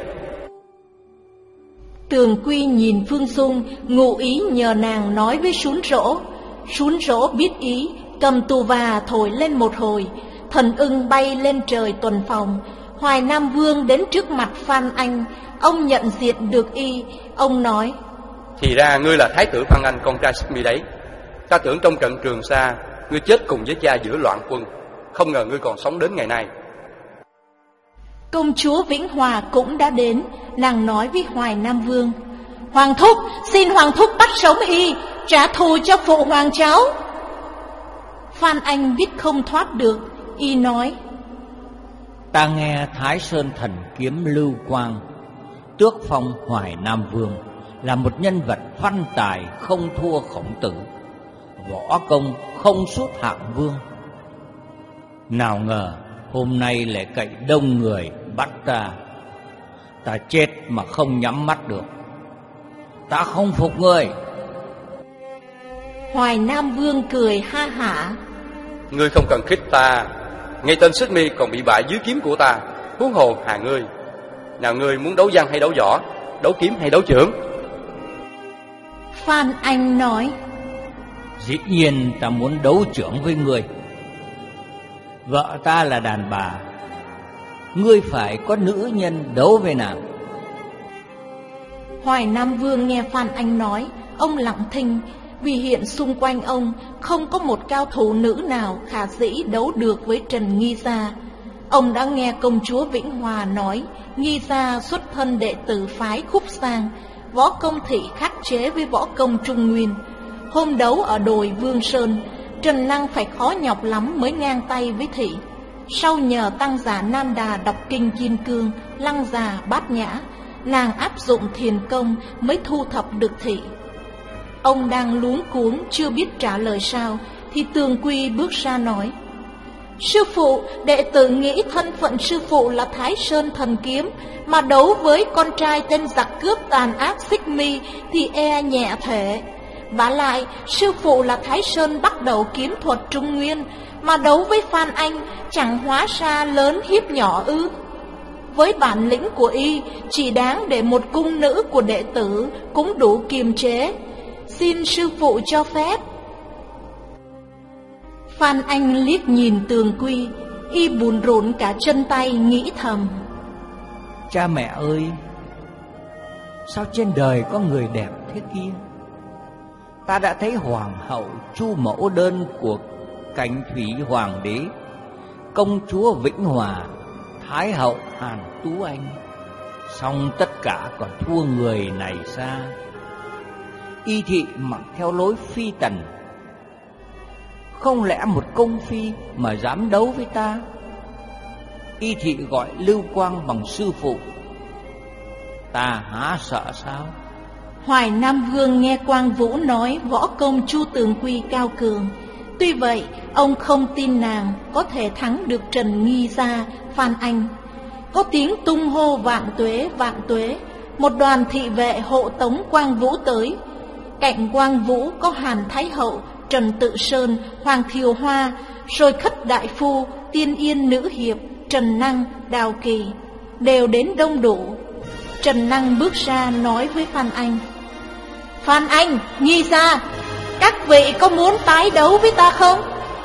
Tường Quy nhìn Phương Sung, ngụ ý nhờ nàng nói với sún rỗ. Sún rỗ biết ý, cầm tù và thổi lên một hồi. Thần Ưng bay lên trời tuần phòng. Hoài Nam Vương đến trước mặt Phan Anh. Ông nhận diện được y. Ông nói, thì ra ngươi là Thái tử Phan Anh, con trai Xích Mi đấy. Ta tưởng trong trận Trường Sa ngươi chết cùng với cha giữa loạn quân, không ngờ ngươi còn sống đến ngày nay. Công chúa Vĩnh Hòa cũng đã đến. Nàng nói với Hoài Nam Vương, Hoàng thúc, xin Hoàng thúc bắt sống y, trả thù cho phụ hoàng cháu. Phan Anh biết không thoát được, y nói, ta nghe Thái Sơn Thần Kiếm Lưu Quang tước phong Hoài Nam Vương là một nhân vật văn tài không thua Khổng Tử, võ công không sút Hạng Vương. Nào ngờ hôm nay lại cậy đông người bắt ta, ta chết mà không nhắm mắt được. Ta không phục người. Hoài Nam Vương cười ha hả, ngươi không cần khích ta, ngay tên Xích Mi còn bị bại dưới kiếm của ta, huống hồ hà ngươi. Nào ngươi muốn đấu văn hay đấu võ, đấu kiếm hay đấu chưởng? Phan Anh nói, dĩ nhiên ta muốn đấu chưởng với ngươi. Vợ ta là đàn bà, ngươi phải có nữ nhân đấu với nàng. Hoài Nam Vương nghe Phan Anh nói, ông lặng thinh, vì hiện xung quanh ông không có một cao thủ nữ nào khả dĩ đấu được với Trần Nghi Gia. Ông đã nghe công chúa Vĩnh Hòa nói Nghi Gia xuất thân đệ tử phái Khúc Sang, võ công thị khắc chế với võ công Trung Nguyên. Hôm đấu ở đồi Vương Sơn, Trần Năng phải khó nhọc lắm mới ngang tay với thị. Sau nhờ tăng giả Nam Đà đọc kinh Kim Cương, lăng già Bát Nhã, nàng áp dụng thiền công mới thu thập được thị. Ông đang luống cuống chưa biết trả lời sao, thì Tường Quy bước ra nói, sư phụ, đệ tử nghĩ thân phận sư phụ là Thái Sơn Thần Kiếm, mà đấu với con trai tên giặc cướp tàn ác Xích Mi thì e nhẹ thể. Vả lại, sư phụ là Thái Sơn bắt đầu kiếm thuật Trung Nguyên, mà đấu với Phan Anh chẳng hóa ra lớn hiếp nhỏ ư? Với bản lĩnh của y, chỉ đáng để một cung nữ của đệ tử cũng đủ kiềm chế. xin sư phụ cho phép. Phan Anh liếc nhìn Tường Quy, y bủn rủn cả chân tay, nghĩ thầm: Cha mẹ ơi, sao trên đời có người đẹp thế kia? Ta đã thấy hoàng hậu Chu Mẫu Đơn của Cảnh Thủy Hoàng đế, công chúa Vĩnh Hòa, thái hậu Hàn Tú Anh, song tất cả còn thua người này xa. Y thị mặc theo lối phi tần, không lẽ một công phi mà dám đấu với ta? Y thị gọi Lưu Quang bằng sư phụ, ta há sợ sao? Hoài Nam Vương nghe Quang Vũ nói võ công Chu Tường Quy cao cường, tuy vậy ông không tin nàng có thể thắng được Trần Nghi Gia, Phan Anh. Có tiếng tung hô vạn tuế vạn tuế, một đoàn thị vệ hộ tống Quang Vũ tới. Cạnh Quang Vũ có Hàn Thái Hậu, Trần Tự Sơn, Hoàng Thiều Hoa, rồi Khất Đại Phu, Tiên Yên Nữ Hiệp, Trần Năng, Đào Kỳ, đều đến đông đủ. Trần Năng bước ra nói với Phan Anh: Phan Anh, Nghi Gia, các vị có muốn tái đấu với ta không?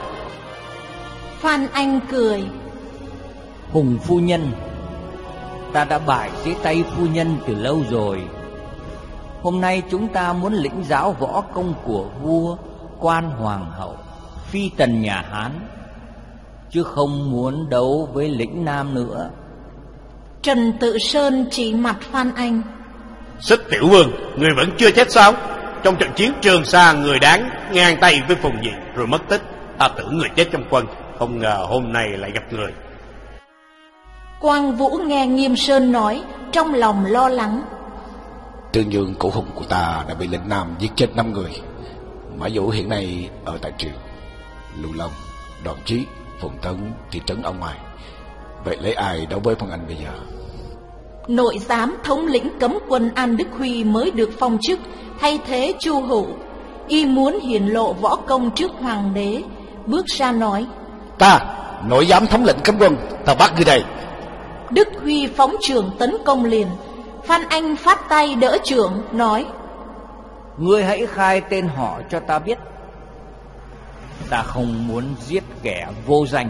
Phan Anh cười: Hùng phu nhân, ta đã bại dưới tay phu nhân từ lâu rồi. Hôm nay chúng ta muốn lĩnh giáo võ công của vua, quan hoàng hậu, phi tần nhà Hán, chứ không muốn đấu với lĩnh Nam nữa. Trần Tự Sơn chỉ mặt Phan Anh: Xích tiểu vương, người vẫn chưa chết sao? Trong trận chiến Trường Sa, người đáng ngang tay với Phùng Dị rồi mất tích. Ta tưởng người chết trong quân, không ngờ hôm nay lại gặp người. Quang Vũ nghe Nghiêm Sơn nói, trong lòng lo lắng. Tương Dương cổ hùng của ta đã bị lĩnh Nam giết chết năm người. Mã Vũ hiện nay ở tại triều. Lưu Long, Đoàn Chí, Phùng Tấn thị trấn ở ngoài. Vậy lấy ai đấu với Phan Anh bây giờ? Nội giám thống lĩnh cấm quân An Đức Huy mới được phong chức, thay thế Chu Hữu. Y muốn hiển lộ võ công trước hoàng đế, bước ra nói: Ta, nội giám thống lĩnh cấm quân, ta bắt ngươi đây. Đức Huy phóng trưởng tấn công liền. Phan Anh phát tay đỡ trưởng, nói: Ngươi hãy khai tên họ cho ta biết. Ta không muốn giết kẻ vô danh.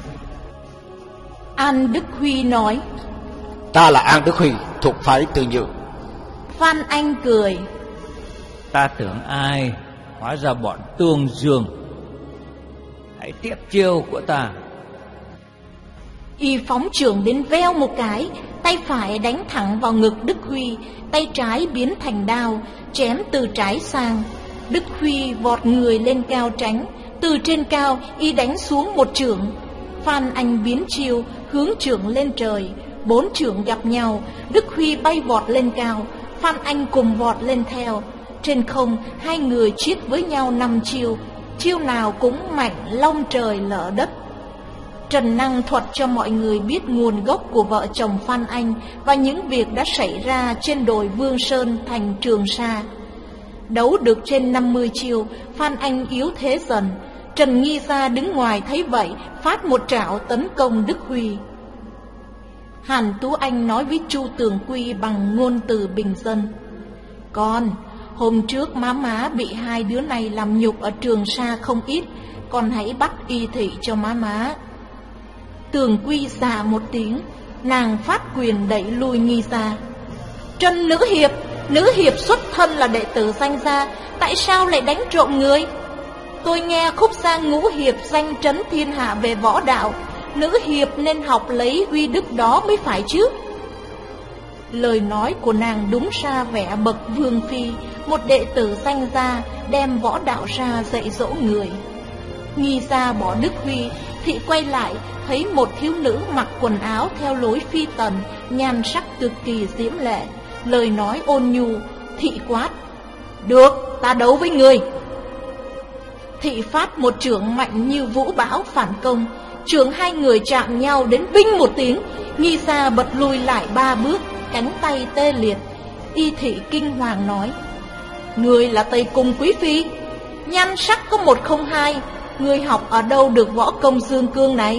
An Đức Huy nói: Ta là An Đức Huy, thuộc phái Tương Dương. Phan Anh cười: Ta tưởng ai, hóa ra bọn Tương Dương. Hãy tiếp chiêu của ta. Y phóng trưởng đến veo một cái, tay phải đánh thẳng vào ngực Đức Huy, tay trái biến thành đao, chém từ trái sang. Đức Huy vọt người lên cao tránh, từ trên cao y đánh xuống một chưởng. Phan Anh biến chiêu, hướng chưởng lên trời, bốn chưởng gặp nhau, Đức Huy bay vọt lên cao, Phan Anh cùng vọt lên theo. Trên không, hai người chiết với nhau năm chiêu, chiêu nào cũng mạnh long trời lở đất. Trần Năng thuật cho mọi người biết nguồn gốc của vợ chồng Phan Anh và những việc đã xảy ra trên đồi Vương Sơn thành Trường Sa. Đấu được trên năm mươi chiêu, Phan Anh yếu thế dần. Trần Nghi Gia đứng ngoài thấy vậy, phát một trảo tấn công Đức Huy. Hàn Tú Anh nói với Chu Tường Quy bằng ngôn từ bình dân: Con, hôm trước má má bị hai đứa này làm nhục ở Trường Sa không ít, con hãy bắt y thị cho má má. Tường Quy dạ một tiếng, nàng phát quyền đẩy lui Nghi Gia. Trần Nữ Hiệp, Nữ Hiệp xuất thân là đệ tử danh gia, tại sao lại đánh trộm người? Tôi nghe khúc gia Ngũ Hiệp danh trấn thiên hạ về võ đạo, Nữ Hiệp nên học lấy uy đức đó mới phải chứ. Lời nói của nàng đúng ra vẻ bậc vương phi, một đệ tử danh gia đem võ đạo ra dạy dỗ người. Nghi Gia bỏ Đức Huy, thị quay lại thấy một thiếu nữ mặc quần áo theo lối phi tần, nhan sắc cực kỳ diễm lệ, lời nói ôn nhu. Thị quát: Được, ta đấu với người. Thị phát một chưởng mạnh như vũ bão phản công, chưởng hai người chạm nhau đến vinh một tiếng. Nghi Gia bật lùi lại ba bước, cánh tay tê liệt. Y thị kinh hoàng nói: Người là Tây Cung quý phi, nhan sắc có một không hai, người học ở đâu được võ công dương cương này?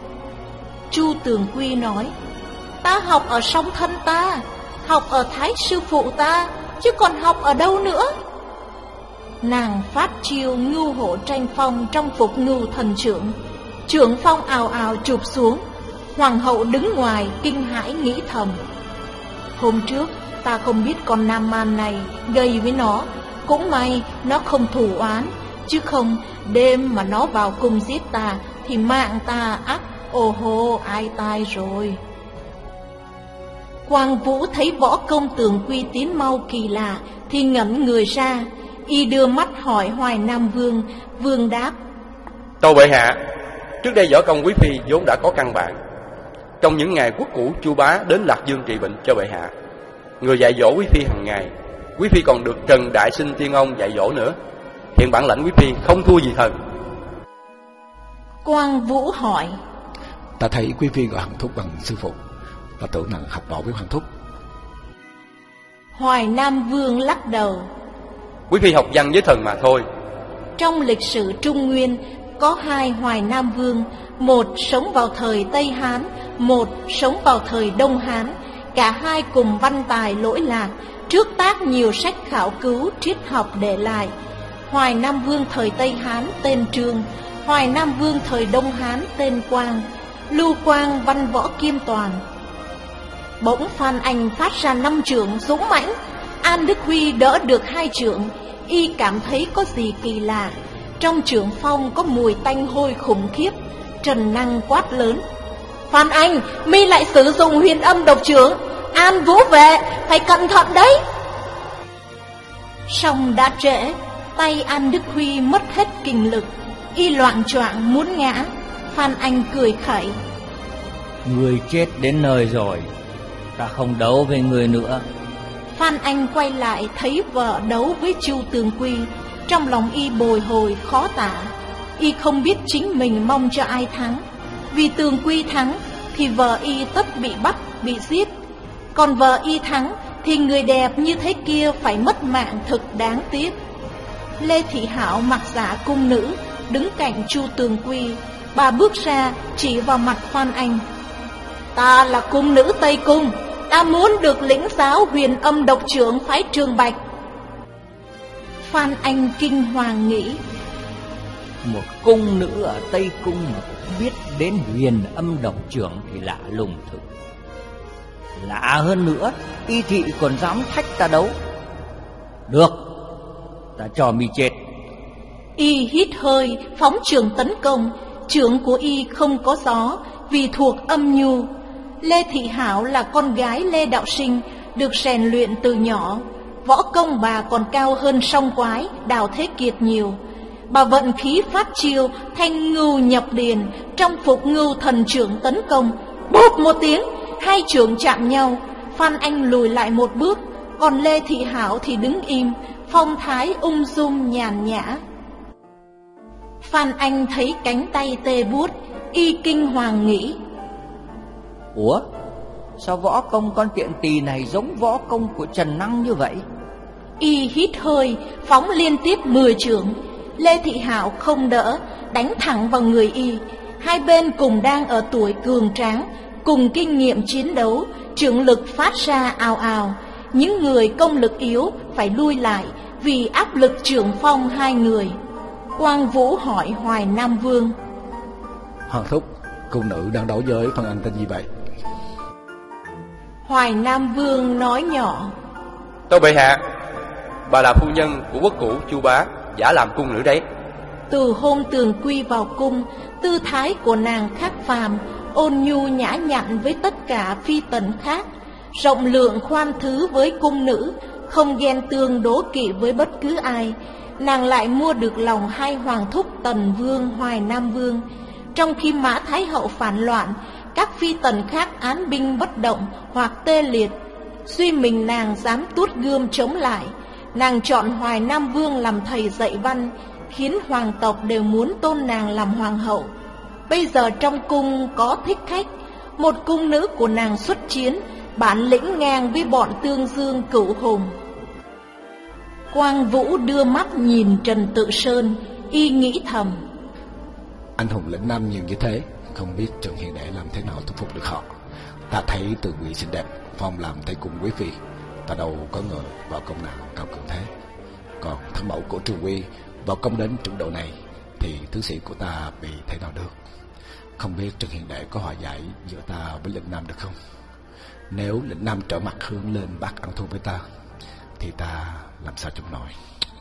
Chu Tường Quy nói: Ta học ở song thân ta, học ở thái sư phụ ta, chứ còn học ở đâu nữa? Nàng phát chiêu ngưu hổ tranh phong trong phục ngưu thần trưởng. Trưởng phong ào ào chụp xuống. Hoàng hậu đứng ngoài kinh hãi nghĩ thầm: hôm trước ta không biết con nam man này gây với nó, cũng may nó không thù oán, chứ không đêm mà nó vào cung giết ta thì mạng ta ắt ồ hô ai tai rồi. Quang Vũ thấy võ công Tường Quy tiến mau kỳ lạ thì ngẩn người ra. Y đưa mắt hỏi Hoài Nam Vương. Vương đáp: Tâu bệ hạ, trước đây võ công quý phi vốn đã có căn bản. Trong những ngày quốc cũ Chu Bá đến Lạc Dương trị bệnh cho bệ hạ, người dạy dỗ quý phi hàng ngày. Quý phi còn được Trần Đại Sinh Tiên Ông dạy dỗ nữa. Hiện bản lãnh quý phi không thua gì thần. Quang Vũ hỏi: Ta thấy quý phi gọi Hoàng Thúc bằng sư phụ, ta tưởng nàng học võ với Hoàng Thúc. Hoài Nam Vương lắc đầu: Quý phi học văn với thần mà thôi. Trong lịch sử Trung Nguyên có hai Hoài Nam Vương, một sống vào thời Tây Hán, một sống vào thời Đông Hán. Cả hai cùng văn tài lỗi lạc, trước tác nhiều sách khảo cứu triết học để lại. Hoài Nam Vương thời Tây Hán tên Trương, Hoài Nam Vương thời Đông Hán tên Quang. Lưu Quang văn võ kiêm toàn. Bỗng Phan Anh phát ra năm chưởng dũng mãnh. An Đức Huy đỡ được hai chưởng. Y cảm thấy có gì kỳ lạ. Trong chưởng phong có mùi tanh hôi khủng khiếp. Trần Năng quát lớn: Phan Anh, mi lại sử dụng huyền âm độc chưởng. An Vũ vệ, phải cẩn thận đấy. Song đã trễ, tay An Đức Huy mất hết kinh lực. Y loạng choạng muốn ngã. Phan Anh cười khẩy: Người chết đến nơi rồi, ta không đấu với người nữa. Phan Anh quay lại thấy vợ đấu với Chu Tường Quy. Trong lòng y bồi hồi khó tả. Y không biết chính mình mong cho ai thắng. Vì Tường Quy thắng thì vợ y tất bị bắt, bị giết. Còn vợ y thắng thì người đẹp như thế kia phải mất mạng thực đáng tiếc. Lê Thị Hảo mặc giả cung nữ, đứng cạnh Chu Tường Quy. Bà bước ra chỉ vào mặt Phan Anh: Ta là cung nữ Tây Cung, ta muốn được lĩnh giáo huyền âm độc chưởng phái Trường Bạch. Phan Anh kinh hoàng nghĩ: Một cung nữ ở Tây Cung mà cũng biết đến huyền âm độc chưởng thì lạ lùng thực. Lạ hơn nữa, y thị còn dám thách ta đấu. Được, ta cho mi chết. Y hít hơi phóng trường tấn công. Chưởng của y không có gió vì thuộc âm nhu. Lê Thị Hảo là con gái Lê Đạo Sinh, được rèn luyện từ nhỏ. Võ công bà còn cao hơn Song Quái, Đào Thế Kiệt nhiều. Bà vận khí phát chiêu thanh ngưu nhập điền, trong phục ngưu thần trưởng tấn công. Bốp một tiếng, hai chưởng chạm nhau. Phan Anh lùi lại một bước, còn Lê Thị Hảo thì đứng im, phong thái ung dung nhàn nhã. Phan Anh thấy cánh tay tê buốt, y kinh hoàng nghĩ: Ủa, sao võ công con tiện tỳ này giống võ công của Trần Năng như vậy? Y hít hơi phóng liên tiếp mười chưởng. Lê Thị Hảo không đỡ, đánh thẳng vào người y. Hai bên cùng đang ở tuổi cường tráng, cùng kinh nghiệm chiến đấu, chưởng lực phát ra ào ào. Những người công lực yếu phải lui lại vì áp lực chưởng phong hai người. Quang Vũ hỏi Hoài Nam Vương: Hoàng Thúc, cung nữ đang đấu với Phan Anh tên gì vậy? Hoài Nam Vương nói nhỏ: Tâu bệ hạ, bà là phu nhân của quốc cũ Chu Bá, giả làm cung nữ đấy. Từ hôm Tường Quy vào cung, tư thái của nàng khác phàm, ôn nhu nhã nhặn với tất cả phi tần khác, rộng lượng khoan thứ với cung nữ, không ghen tương đố kỵ với bất cứ ai. Nàng lại mua được lòng hai hoàng thúc Tần Vương, Hoài Nam Vương. Trong khi Mã Thái Hậu phản loạn, các phi tần khác án binh bất động hoặc tê liệt, duy mình nàng dám tuốt gươm chống lại. Nàng chọn Hoài Nam Vương làm thầy dạy văn, khiến hoàng tộc đều muốn tôn nàng làm hoàng hậu. Bây giờ trong cung có thích khách, một cung nữ của nàng xuất chiến, bản lĩnh ngang với bọn Tương Dương Cửu Hùng. Quang Vũ đưa mắt nhìn Trần Tự Sơn, y nghĩ thầm: Anh hùng lĩnh nam nhiều như thế, không biết Trần Hiền Đệ làm thế nào thuyết phục được họ. Ta thấy Tường Quy xinh đẹp, phong làm Tây Cung quý phi, ta đâu có ngờ vào công nào cao cường thế. Còn thân mẫu của Trường Quy vào công đến trình độ này thì tướng sĩ của ta bị thế nào được? Không biết Trần Hiền Đệ có hòa giải giữa ta với lệnh Nam được không? Nếu lệnh Nam trở mặt hướng lên Bắc ăn thua với ta thì ta làm sao chống nổi?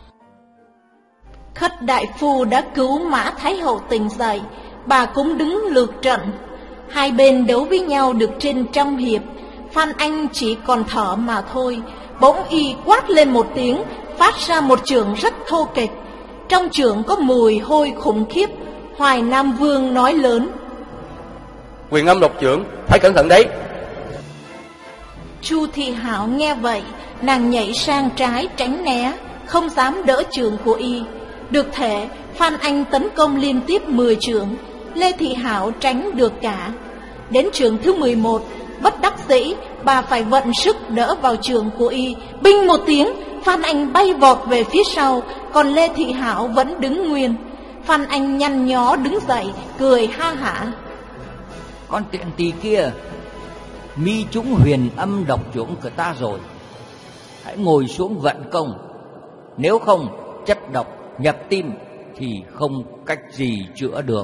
Khất đại phu đã cứu Mã Thái Hậu tỉnh dậy, bà cũng đứng lược trận. Hai bên đấu với nhau được trên trăm hiệp. Phan Anh chỉ còn thở mà thôi. Bỗng y quát lên một tiếng, phát ra một chưởng rất thô kệch. Trong chưởng có mùi hôi khủng khiếp. Hoài Nam Vương nói lớn: Quyền âm độc chưởng, phải cẩn thận đấy. Chu Thị Hảo nghe vậy, nàng nhảy sang trái tránh né, không dám đỡ chưởng của y. Được thể, Phan Anh tấn công liên tiếp mười chưởng, Lê Thị Hảo tránh được cả. Đến chưởng thứ mười một, bất đắc dĩ, bà phải vận sức đỡ vào chưởng của y. Binh một tiếng, Phan Anh bay vọt về phía sau, còn Lê Thị Hảo vẫn đứng nguyên. Phan Anh nhăn nhó đứng dậy, cười ha hả: Con tiện tỳ kia, mi trúng huyền âm độc chưởng của ta rồi. Hãy ngồi xuống vận công, nếu không chất độc nhập tim thì không cách gì chữa được.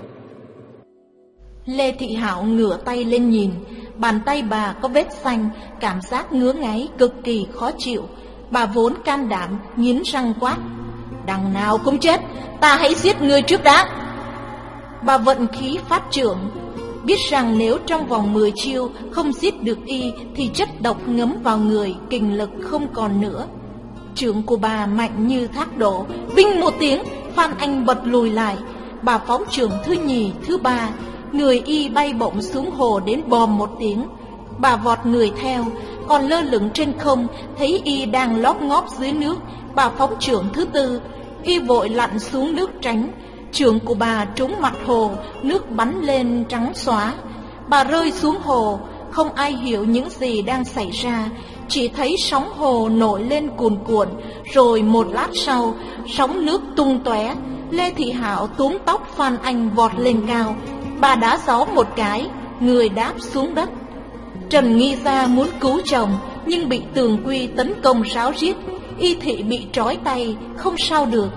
Lê Thị Hảo ngửa tay lên nhìn, bàn tay bà có vết xanh, cảm giác ngứa ngáy cực kỳ khó chịu. Bà vốn can đảm, nghiến răng quát: Đằng nào cũng chết, ta hãy giết ngươi trước đã. Bà vận khí phát chưởng, biết rằng nếu trong vòng mười chiêu không giết được y thì chất độc ngấm vào người, kình lực không còn nữa. Chưởng của bà mạnh như thác đổ, vinh một tiếng, Phan Anh bật lùi lại. Bà phóng chưởng thứ nhì, thứ ba, người y bay bổng xuống hồ đến bòm một tiếng. Bà vọt người theo, còn lơ lửng trên không, thấy y đang lóp ngóp dưới nước. Bà phóng chưởng thứ tư, y vội lặn xuống nước tránh. Chưởng của bà trúng mặt hồ, nước bắn lên trắng xóa. Bà rơi xuống hồ, không ai hiểu những gì đang xảy ra, chỉ thấy sóng hồ nổi lên cuồn cuộn, rồi một lát sau, sóng nước tung tóe. Lê Thị Hảo túm tóc Phan Anh vọt lên cao, bà đá gió một cái, người đáp xuống đất. Trần Nghi Gia muốn cứu chồng, nhưng bị Tường Quy tấn công ráo riết, y thị bị trói tay, không sao được.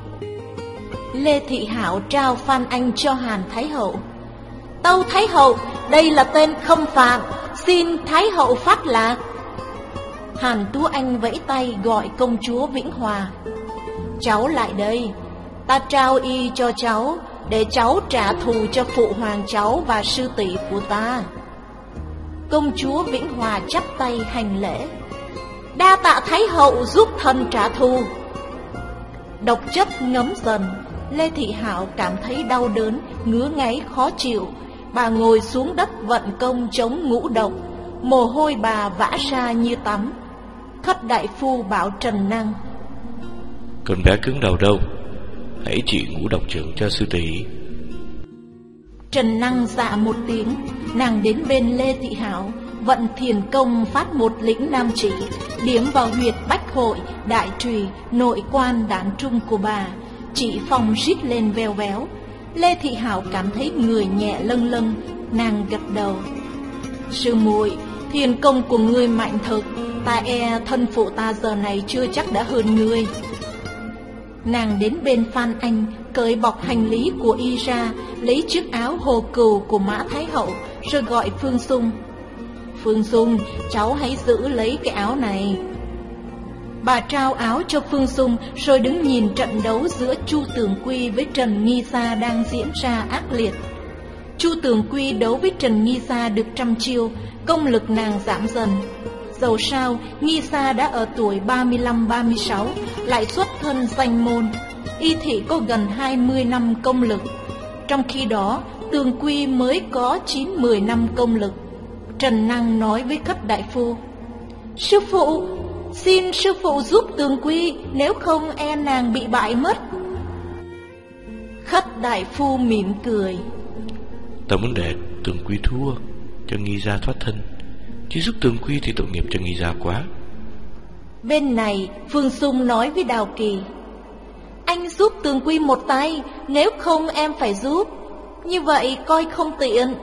Lê Thị Hảo trao Phan Anh cho Hàn Thái Hậu. Tâu Thái Hậu, đây là tên khâm phạm, xin Thái Hậu phát lạc. Hàn Tú Anh vẫy tay gọi công chúa Vĩnh Hòa. Cháu lại đây, ta trao y cho cháu, để cháu trả thù cho phụ hoàng cháu và sư tỷ của ta. Công chúa Vĩnh Hòa chắp tay hành lễ. Đa tạ Thái Hậu giúp thần trả thù. Độc chất ngấm dần, Lê Thị Hảo cảm thấy đau đớn, ngứa ngáy khó chịu. Bà ngồi xuống đất vận công chống ngũ độc, mồ hôi bà vã ra như tắm. Khất đại phu bảo Trần Năng: Con bé cứng đầu đâu, hãy trị ngũ độc chưởng cho sư tỷ. Trần Năng dạ một tiếng, nàng đến bên Lê Thị Hảo, vận thiền công phát một lĩnh nam chỉ, điểm vào huyệt bách hội, đại trùy, nội quan đán trung của bà. Chỉ phòng rít lên veo véo. Lê Thị Hảo cảm thấy người nhẹ lâng lâng, nàng gật đầu. Sư muội, thiền công của ngươi mạnh thực, ta e thân phụ ta giờ này chưa chắc đã hơn ngươi. Nàng đến bên Phan Anh, cởi bọc hành lý của y ra, lấy chiếc áo hồ cừu của Mã Thái Hậu, rồi gọi Phương Dung. Phương Dung, cháu hãy giữ lấy cái áo này. Bà trao áo cho Phương Dung, rồi đứng nhìn trận đấu giữa Chu Tường Quy với Trần Nghi Sa đang diễn ra ác liệt. Chu Tường Quy đấu với Trần Nghi Sa được trăm chiêu, công lực nàng giảm dần. Dầu sao, Nghi Sa đã ở tuổi ba mươi lăm ba mươi sáu, lại xuất thân danh môn, y thị có gần hai mươi năm công lực. Trong khi đó, Tường Quy mới có chín mười năm công lực. Trần Năng nói với Khất đại phu: Sư phụ, xin sư phụ giúp Tường Quy, nếu không e nàng bị bại mất. Khất đại phu mỉm cười: Ta muốn để Tường Quy thua, cho Nghi Gia thoát thân, chứ giúp Tường Quy thì tội nghiệp cho Nghi Gia quá. Bên này Phương Dung nói với Đào Kỳ: Anh giúp Tường Quy một tay, nếu không em phải giúp, như vậy coi không tiện.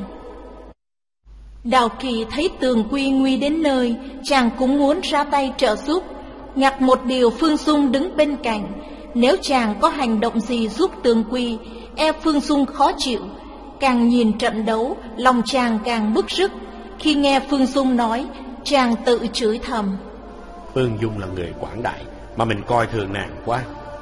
Đào Kỳ thấy Tường Quy nguy đến nơi, chàng cũng muốn ra tay trợ giúp. Ngặt một điều Phương Dung đứng bên cạnh. Nếu chàng có hành động gì giúp Tường Quy, e Phương Dung khó chịu. Càng nhìn trận đấu, lòng chàng càng bức rứt. Khi nghe Phương Dung nói, chàng tự chửi thầm: Phương Dung là người quảng đại, mà mình coi thường nàng quá.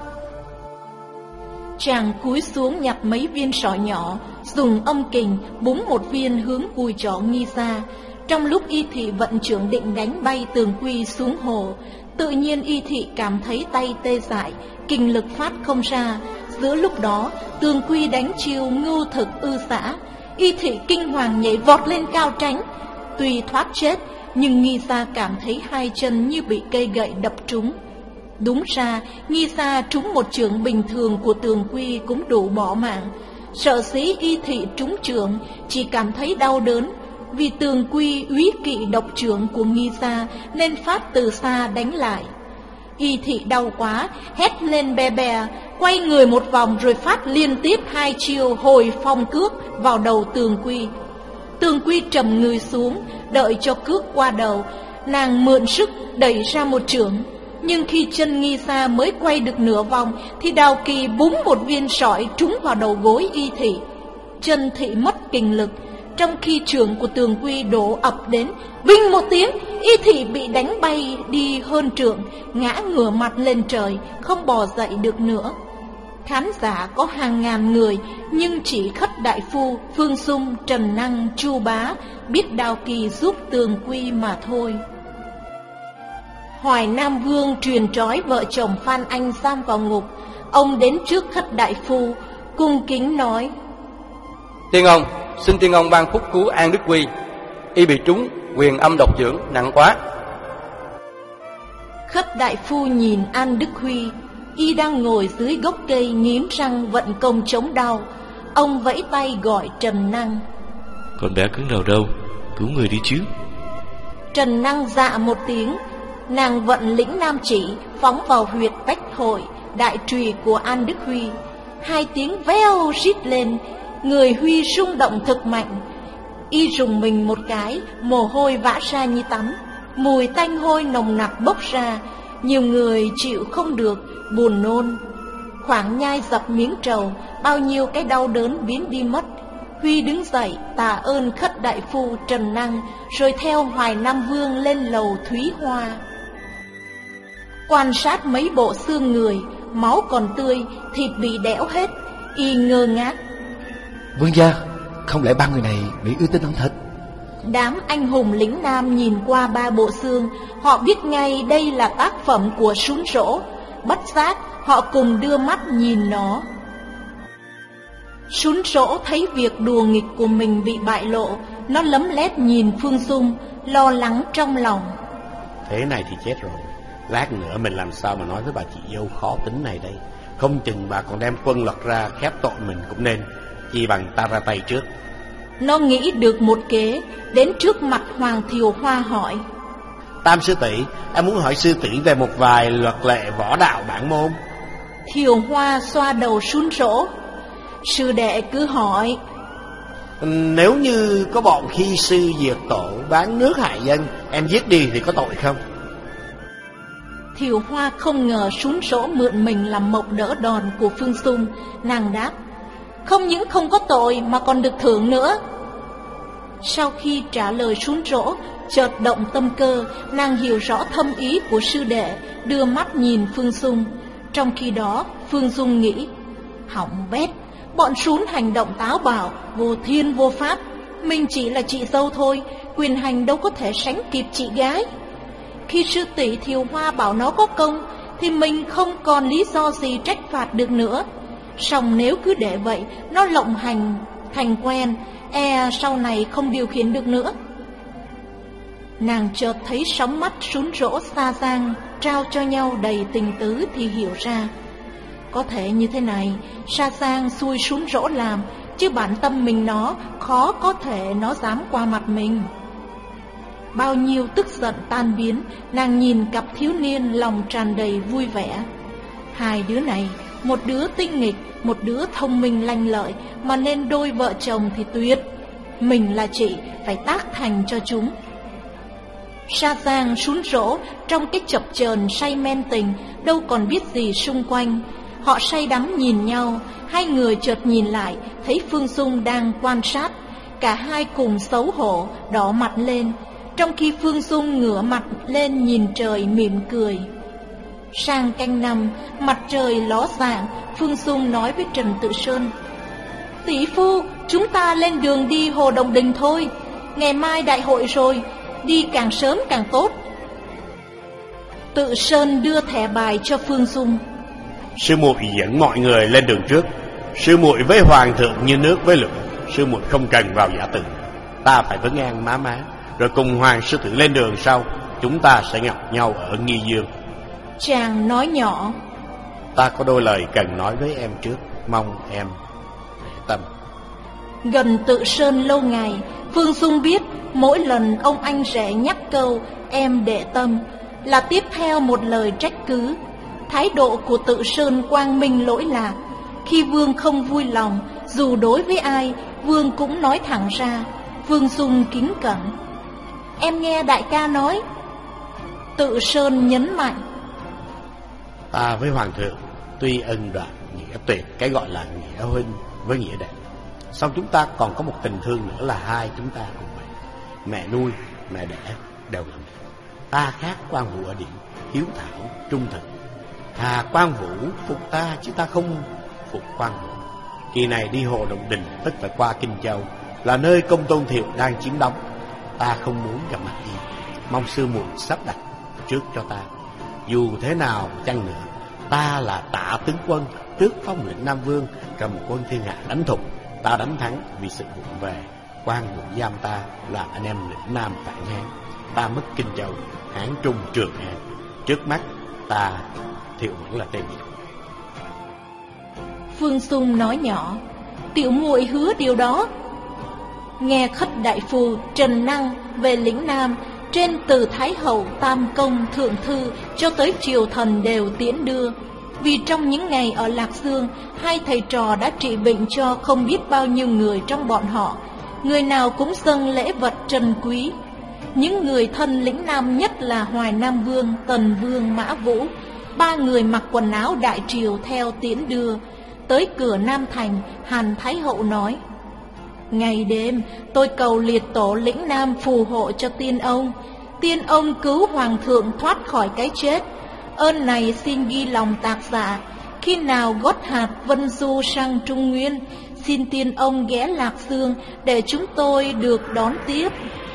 Chàng cúi xuống nhặt mấy viên sỏi nhỏ, dùng âm kình búng một viên hướng cùi chó Nghi Sa. Trong lúc Y Thị vận trưởng định đánh bay Tường Quy xuống hồ, tự nhiên Y Thị cảm thấy tay tê dại, kình lực phát không ra. Giữa lúc đó, Tường Quy đánh chiêu ngưu thực ư xã. Y Thị kinh hoàng nhảy vọt lên cao tránh. Tuy thoát chết, nhưng Nghi Sa cảm thấy hai chân như bị cây gậy đập trúng. Đúng ra, Nghi Sa trúng một chưởng bình thường của Tường Quy cũng đủ bỏ mạng. Sợ dĩ Y Thị trúng chưởng, chỉ cảm thấy đau đớn. Vì Tường Quy úy kỵ độc chưởng của Nghi Sa nên phát từ xa đánh lại. Y Thị đau quá, hét lên be bè, quay người một vòng rồi phát liên tiếp hai chiêu hồi phong cước vào đầu Tường Quy. Tường Quy trầm người xuống, đợi cho cước qua đầu, nàng mượn sức đẩy ra một chưởng. Nhưng khi chân Nghi Sa mới quay được nửa vòng thì Đào Kỳ búng một viên sỏi trúng vào đầu gối Y Thị. Chân Thị mất kình lực. Trong khi chưởng của Tường Quy đổ ập đến, binh một tiếng, Y Thị bị đánh bay đi hơn trượng, ngã ngửa mặt lên trời, không bò dậy được nữa. Khán giả có hàng ngàn người, nhưng chỉ Khất Đại Phu, Phương Dung, Trần Năng, Chu Bá biết Đào Kỳ giúp Tường Quy mà thôi. Hoài Nam Vương truyền trói vợ chồng Phan Anh giam vào ngục. Ông đến trước Khất Đại Phu, cung kính nói: Tiên ông, xin tiên ông ban phúc cứu An Đức Quy. Y bị trúng quyền âm độc dưỡng nặng quá. Khất Đại Phu nhìn An Đức Huy, y đang ngồi dưới gốc cây nghiến răng vận công chống đau. Ông vẫy tay gọi Trần Năng: Còn bé cứng đầu đâu, cứu người đi chứ. Trần Năng dạ một tiếng. Nàng vận lĩnh nam chỉ phóng vào huyệt bách hội, đại trùy của An Đức Huy. Hai tiếng veo rít lên, người Huy rung động thực mạnh. Y rùng mình một cái, mồ hôi vã ra như tắm, mùi tanh hôi nồng nặc bốc ra. Nhiều người chịu không được, buồn nôn. Khoảng nhai dập miếng trầu, bao nhiêu cái đau đớn biến đi mất. Huy đứng dậy tạ ơn Khất Đại Phu Trần Năng, rồi theo Hoài Nam Vương lên lầu Thúy Hoa. Quan sát mấy bộ xương người, máu còn tươi, thịt bị đẽo hết. Y ngơ ngác: Vương gia, không lẽ ba người này bị ưu tinh ăn thịt? Đám anh hùng lĩnh nam nhìn qua ba bộ xương, họ biết ngay đây là tác phẩm của Sún Rỗ. Bất giác họ cùng đưa mắt nhìn nó. Sún Rỗ thấy việc đùa nghịch của mình bị bại lộ, nó lấm lét nhìn Phương Dung, lo lắng trong lòng. Thế này thì chết rồi. Lát nữa mình làm sao mà nói với bà chị dâu khó tính này đây. Không chừng bà còn đem quân luật ra khép tội mình cũng nên. Chỉ bằng ta ra tay trước. Nó nghĩ được một kế, đến trước mặt Hoàng Thiều Hoa hỏi: Tam sư tỷ, em muốn hỏi sư tỷ về một vài luật lệ võ đạo bản môn. Thiều Hoa xoa đầu Sún Rỗ: Sư đệ cứ hỏi. Nếu như có bọn khi sư diệt tổ, bán nước hại dân, em giết đi thì có tội không? Thiều Hoa không ngờ Sún Rỗ mượn mình làm mộc đỡ đòn của Phương Dung. Nàng đáp: Không những không có tội mà còn được thưởng nữa. Sau khi trả lời Sún Rỗ, chợt động tâm cơ, nàng hiểu rõ thâm ý của sư đệ, đưa mắt nhìn Phương Dung. Trong khi đó Phương Dung nghĩ: Hỏng bét, bọn Sún hành động táo bạo, vô thiên vô pháp. Mình chỉ là chị dâu thôi, quyền hành đâu có thể sánh kịp chị gái. Khi sư tỷ Thiều Hoa bảo nó có công, thì mình không còn lý do gì trách phạt được nữa. Song nếu cứ để vậy, nó lộng hành thành quen, e sau này không điều khiển được nữa. Nàng chợt thấy sóng mắt Sún Rỗ xa Giang trao cho nhau đầy tình tứ thì hiểu ra. Có thể như thế này, Sa Giang xui Sún Rỗ làm, chứ bản tâm mình nó khó có thể nó dám qua mặt mình. Bao nhiêu tức giận tan biến, nàng nhìn cặp thiếu niên lòng tràn đầy vui vẻ. Hai đứa này, một đứa tinh nghịch, một đứa thông minh lanh lợi, mà nên đôi vợ chồng thì tuyệt. Mình là chị, phải tác thành cho chúng. Sa Giang sún rỗ trong cái chập chờn say men tình, đâu còn biết gì xung quanh. Họ say đắm nhìn nhau, hai người chợt nhìn lại, thấy Phương Dung đang quan sát. Cả hai cùng xấu hổ, đỏ mặt lên, trong khi Phương Dung ngửa mặt lên nhìn trời mỉm cười. Sang canh năm, mặt trời ló dạng, Phương Dung nói với Trần Tự Sơn: "Tỷ phu, chúng ta lên đường đi Hồ Đồng Đình thôi. Ngày mai đại hội rồi, đi càng sớm càng tốt." Tự Sơn đưa thẻ bài cho Phương Dung. Sư muội dẫn mọi người lên đường trước. Sư muội với hoàng thượng như nước với lửa, sư muội không cần vào giả từ. Ta phải vấn an má má, rồi cùng hoàng sư tử lên đường sau. Chúng ta sẽ gặp nhau ở Nghi Dương. Chàng nói nhỏ: "Ta có đôi lời cần nói với em trước, mong em để tâm." Gần Tự Sơn lâu ngày, Phương Dung biết mỗi lần ông anh rể nhắc câu "em để tâm" là tiếp theo một lời trách cứ. Thái độ của Tự Sơn quang minh lỗi lạc. Khi Vương không vui lòng, dù đối với ai, Vương cũng nói thẳng ra. Phương Dung kính cẩn: "Em nghe đại ca nói." Tự Sơn nhấn mạnh: "Ta với hoàng thượng tuy ân đoạn nghĩa tuyệt, cái gọi là nghĩa huynh với nghĩa đệ, song chúng ta còn có một tình thương nữa là hai chúng ta cùng mẹ. Mẹ nuôi, mẹ đẻ đều là mẹ. Ta khác Quan Vũ ở điểm hiếu thảo, trung thực. Thà Quan Vũ phục ta chứ ta không phục Quan Vũ. Kỳ này đi Hồ Đồng Đình tất phải qua Kinh Châu, là nơi Công Tôn Thiệu đang chiếm đóng. Ta không muốn gặp mặt y, mong sư muội sắp đặt trước cho ta. Dù thế nào chăng nữa, ta là Tạ tướng quân, trước phong lĩnh Nam Vương, cầm quân thiên hạ đánh thục. Ta đánh thắng vì sự vụng về. Quan Vũ giam ta, làm anh em lĩnh Nam phản Hán. Ta mất Kinh Châu, Hán Trung Trường An. Trước mắt ta Thiệu vẫn là tên gì?" Phương Dung nói nhỏ: "Tiểu muội hứa điều đó." Nghe Khất đại phu Trần Năng về lĩnh Nam, trên từ Thái Hậu, Tam Công, Thượng Thư cho tới triều thần đều tiễn đưa. Vì trong những ngày ở Lạc Dương, hai thầy trò đã trị bệnh cho không biết bao nhiêu người trong bọn họ. Người nào cũng dâng lễ vật trân quý. Những người thân lĩnh Nam nhất là Hoài Nam Vương, Tần Vương, Mã Vũ. Ba người mặc quần áo đại triều theo tiễn đưa. Tới cửa Nam Thành, Hàn Thái Hậu nói: "Ngày đêm tôi cầu liệt tổ lĩnh Nam phù hộ cho tiên ông. Tiên ông cứu hoàng thượng thoát khỏi cái chết. Ơn này xin ghi lòng tạc dạ. Khi nào gót hạt vân du sang Trung Nguyên, xin tiên ông ghé Lạc Dương để chúng tôi được đón tiếp."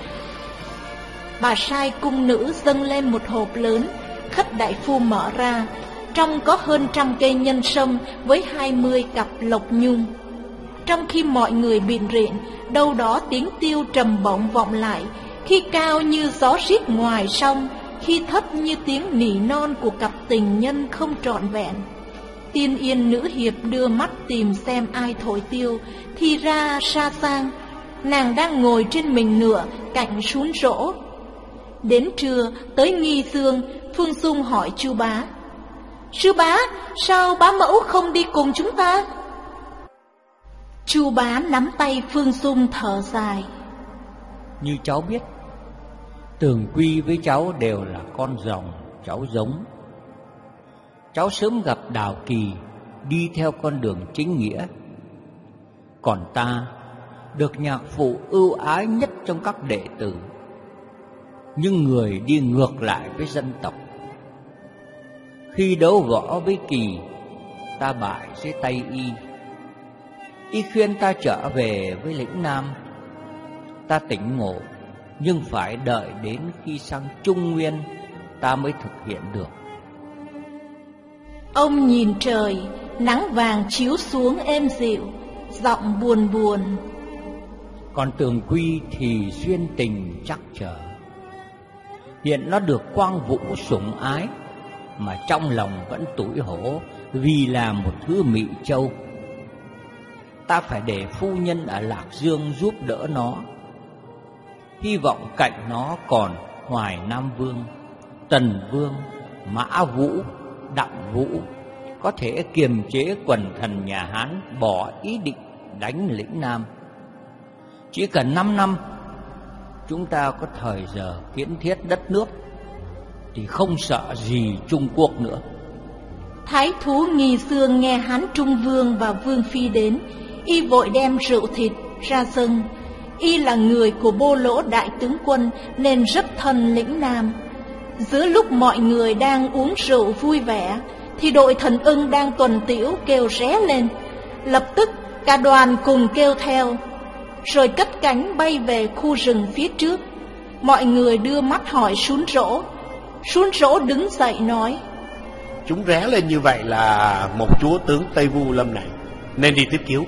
Bà sai cung nữ dâng lên một hộp lớn. Khất đại phu mở ra, trong có hơn trăm cây nhân sâm với hai mươi cặp lộc nhung. Trong khi mọi người bịn rịn, đâu đó tiếng tiêu trầm bổng vọng lại, khi cao như gió rít ngoài sông, khi thấp như tiếng nỉ non của cặp tình nhân không trọn vẹn. Tiên Yên nữ hiệp đưa mắt tìm xem ai thổi tiêu, thì ra Sa Giang. Nàng đang ngồi trên mình ngựa cạnh sún rỗ. Đến trưa tới Nghi Dương, Phương Dung hỏi Chu Bá: "Sư bá, sao bá mẫu không đi cùng chúng ta?" Chu Bá nắm tay Phương Dung thở dài: "Như cháu biết, Tường Quy với cháu đều là con rồng, cháu giống. Cháu sớm gặp Đào Kỳ, đi theo con đường chính nghĩa. Còn ta được nhạc phụ ưu ái nhất trong các đệ tử, nhưng người đi ngược lại với dân tộc. Khi đấu võ với Kỳ, ta bại dưới tay y. Y khuyên ta trở về với lĩnh Nam. Ta tỉnh ngộ, nhưng phải đợi đến khi sang Trung Nguyên ta mới thực hiện được." Ông nhìn trời, nắng vàng chiếu xuống êm dịu, giọng buồn buồn: "Còn Tường Quy thì duyên tình chắc chờ. Hiện nó được Quang Vũ sủng ái, mà trong lòng vẫn tủi hổ vì là một thứ Mị Châu. Ta phải để phu nhân ở Lạc Dương giúp đỡ nó. Hy vọng cạnh nó còn Hoài Nam Vương, Tần Vương, Mã Vũ, Đặng Vũ, có thể kiềm chế quần thần nhà Hán bỏ ý định đánh lĩnh Nam. Chỉ cần năm năm, chúng ta có thời giờ kiến thiết đất nước thì không sợ gì Trung Quốc nữa. Thái thú Nghi Xương nghe Hán Trung Vương và Vương Phi đến, y vội đem rượu thịt ra dâng. Y là người của Bô Lỗ đại tướng quân nên rất thân lĩnh nam. Giữa lúc mọi người đang uống rượu vui vẻ thì đội Thần Ưng đang tuần tiễu kêu ré lên. Lập tức cả đoàn cùng kêu theo, rồi cất cánh bay về khu rừng phía trước. Mọi người đưa mắt hỏi Sún Rỗ. Sún Rỗ đứng dậy nói: Chúng ré lên như vậy là một chúa tướng Tây Vu Lâm này, nên đi tiếp cứu.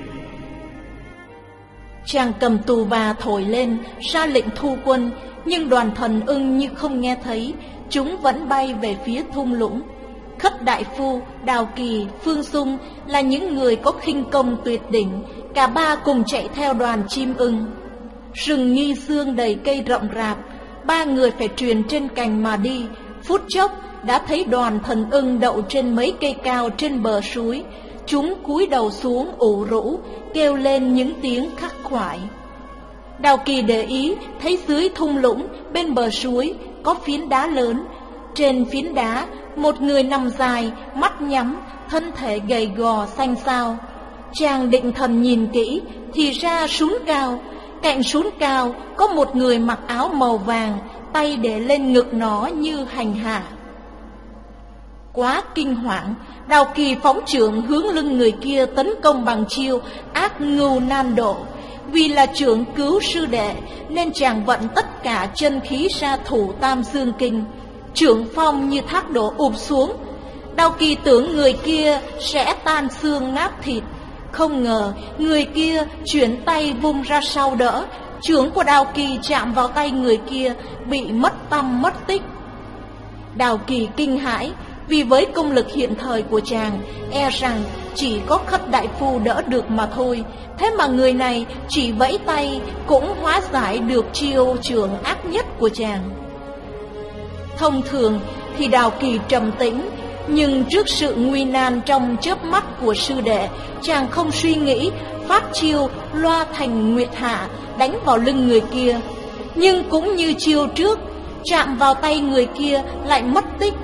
Chàng cầm tù và thổi lên, ra lệnh thu quân, nhưng đoàn Thần Ưng như không nghe thấy, chúng vẫn bay về phía thung lũng. Khất Đại Phu, Đào Kỳ, Phương Dung là những người có khinh công tuyệt đỉnh, cả ba cùng chạy theo đoàn chim ưng. Rừng Nghi Xương đầy cây rậm rạp, ba người phải truyền trên cành mà đi. Phút chốc đã thấy đoàn Thần Ưng đậu trên mấy cây cao trên bờ suối. Chúng cúi đầu xuống ủ rũ, kêu lên những tiếng khắc khoải. Đào Kỳ để ý thấy dưới thung lũng bên bờ suối có phiến đá lớn. Trên phiến đá một người nằm dài, mắt nhắm, thân thể gầy gò xanh xao. Chàng định thần nhìn kỹ thì ra Sún Cao. Cạnh Sún Cao có một người mặc áo màu vàng, tay để lên ngực nó như hành hạ. Quá kinh hoàng, Đào Kỳ phóng chưởng hướng lưng người kia tấn công bằng chiêu ác ngưu nan độ. Vì là trưởng cứu sư đệ nên chàng vận tất cả chân khí ra thủ Tam Dương Kinh. Chưởng phong như thác đổ ụp xuống. Đào Kỳ tưởng người kia sẽ tan xương nát thịt, không ngờ người kia chuyển tay vung ra sau đỡ. Chưởng của Đào Kỳ chạm vào tay người kia, bị mất tăm mất tích. Đào Kỳ kinh hãi, vì với công lực hiện thời của chàng, e rằng chỉ có Khất Đại Phu đỡ được mà thôi. Thế mà người này chỉ vẫy tay cũng hóa giải được chiêu chưởng ác nhất của chàng. Thông thường thì Đào Kỳ trầm tĩnh, nhưng trước sự nguy nan trong chớp mắt của sư đệ, chàng không suy nghĩ, phát chiêu loa thành nguyệt hạ đánh vào lưng người kia. Nhưng cũng như chiêu trước, chạm vào tay người kia lại mất tích.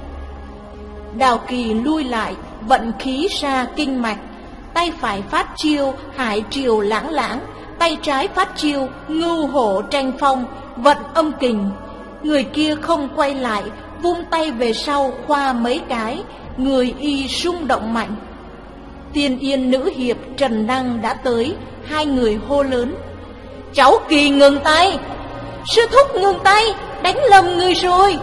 Đào Kỳ lui lại, vận khí ra kinh mạch. Tay phải phát chiêu hải triều lãng lãng, tay trái phát chiêu ngưu hổ tranh phong, vận âm kình. Người kia không quay lại, vung tay về sau khoa mấy cái, người y rung động mạnh. Tiên Yên nữ hiệp Trần Năng đã tới, hai người hô lớn: Cháu Kỳ ngừng tay! Sư thúc ngừng tay, đánh lầm người rồi!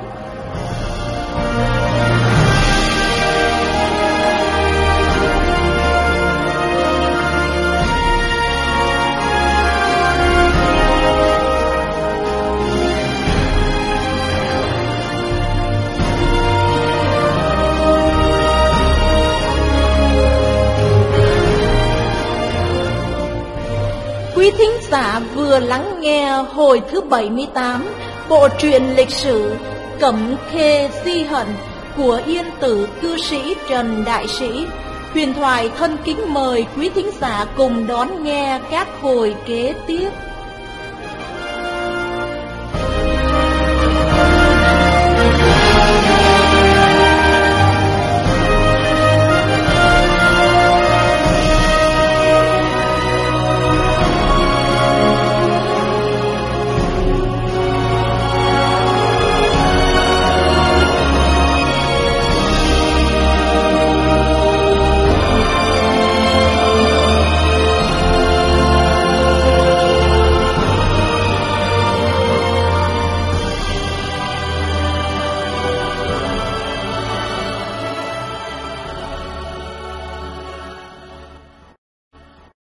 Quý thính giả vừa lắng nghe hồi thứ bảy mươi tám bộ truyện lịch sử Cẩm Khê Di Hận của Yên Tử cư sĩ Trần Đại Sĩ. Huyền Thoại thân kính mời quý thính giả cùng đón nghe các hồi kế tiếp.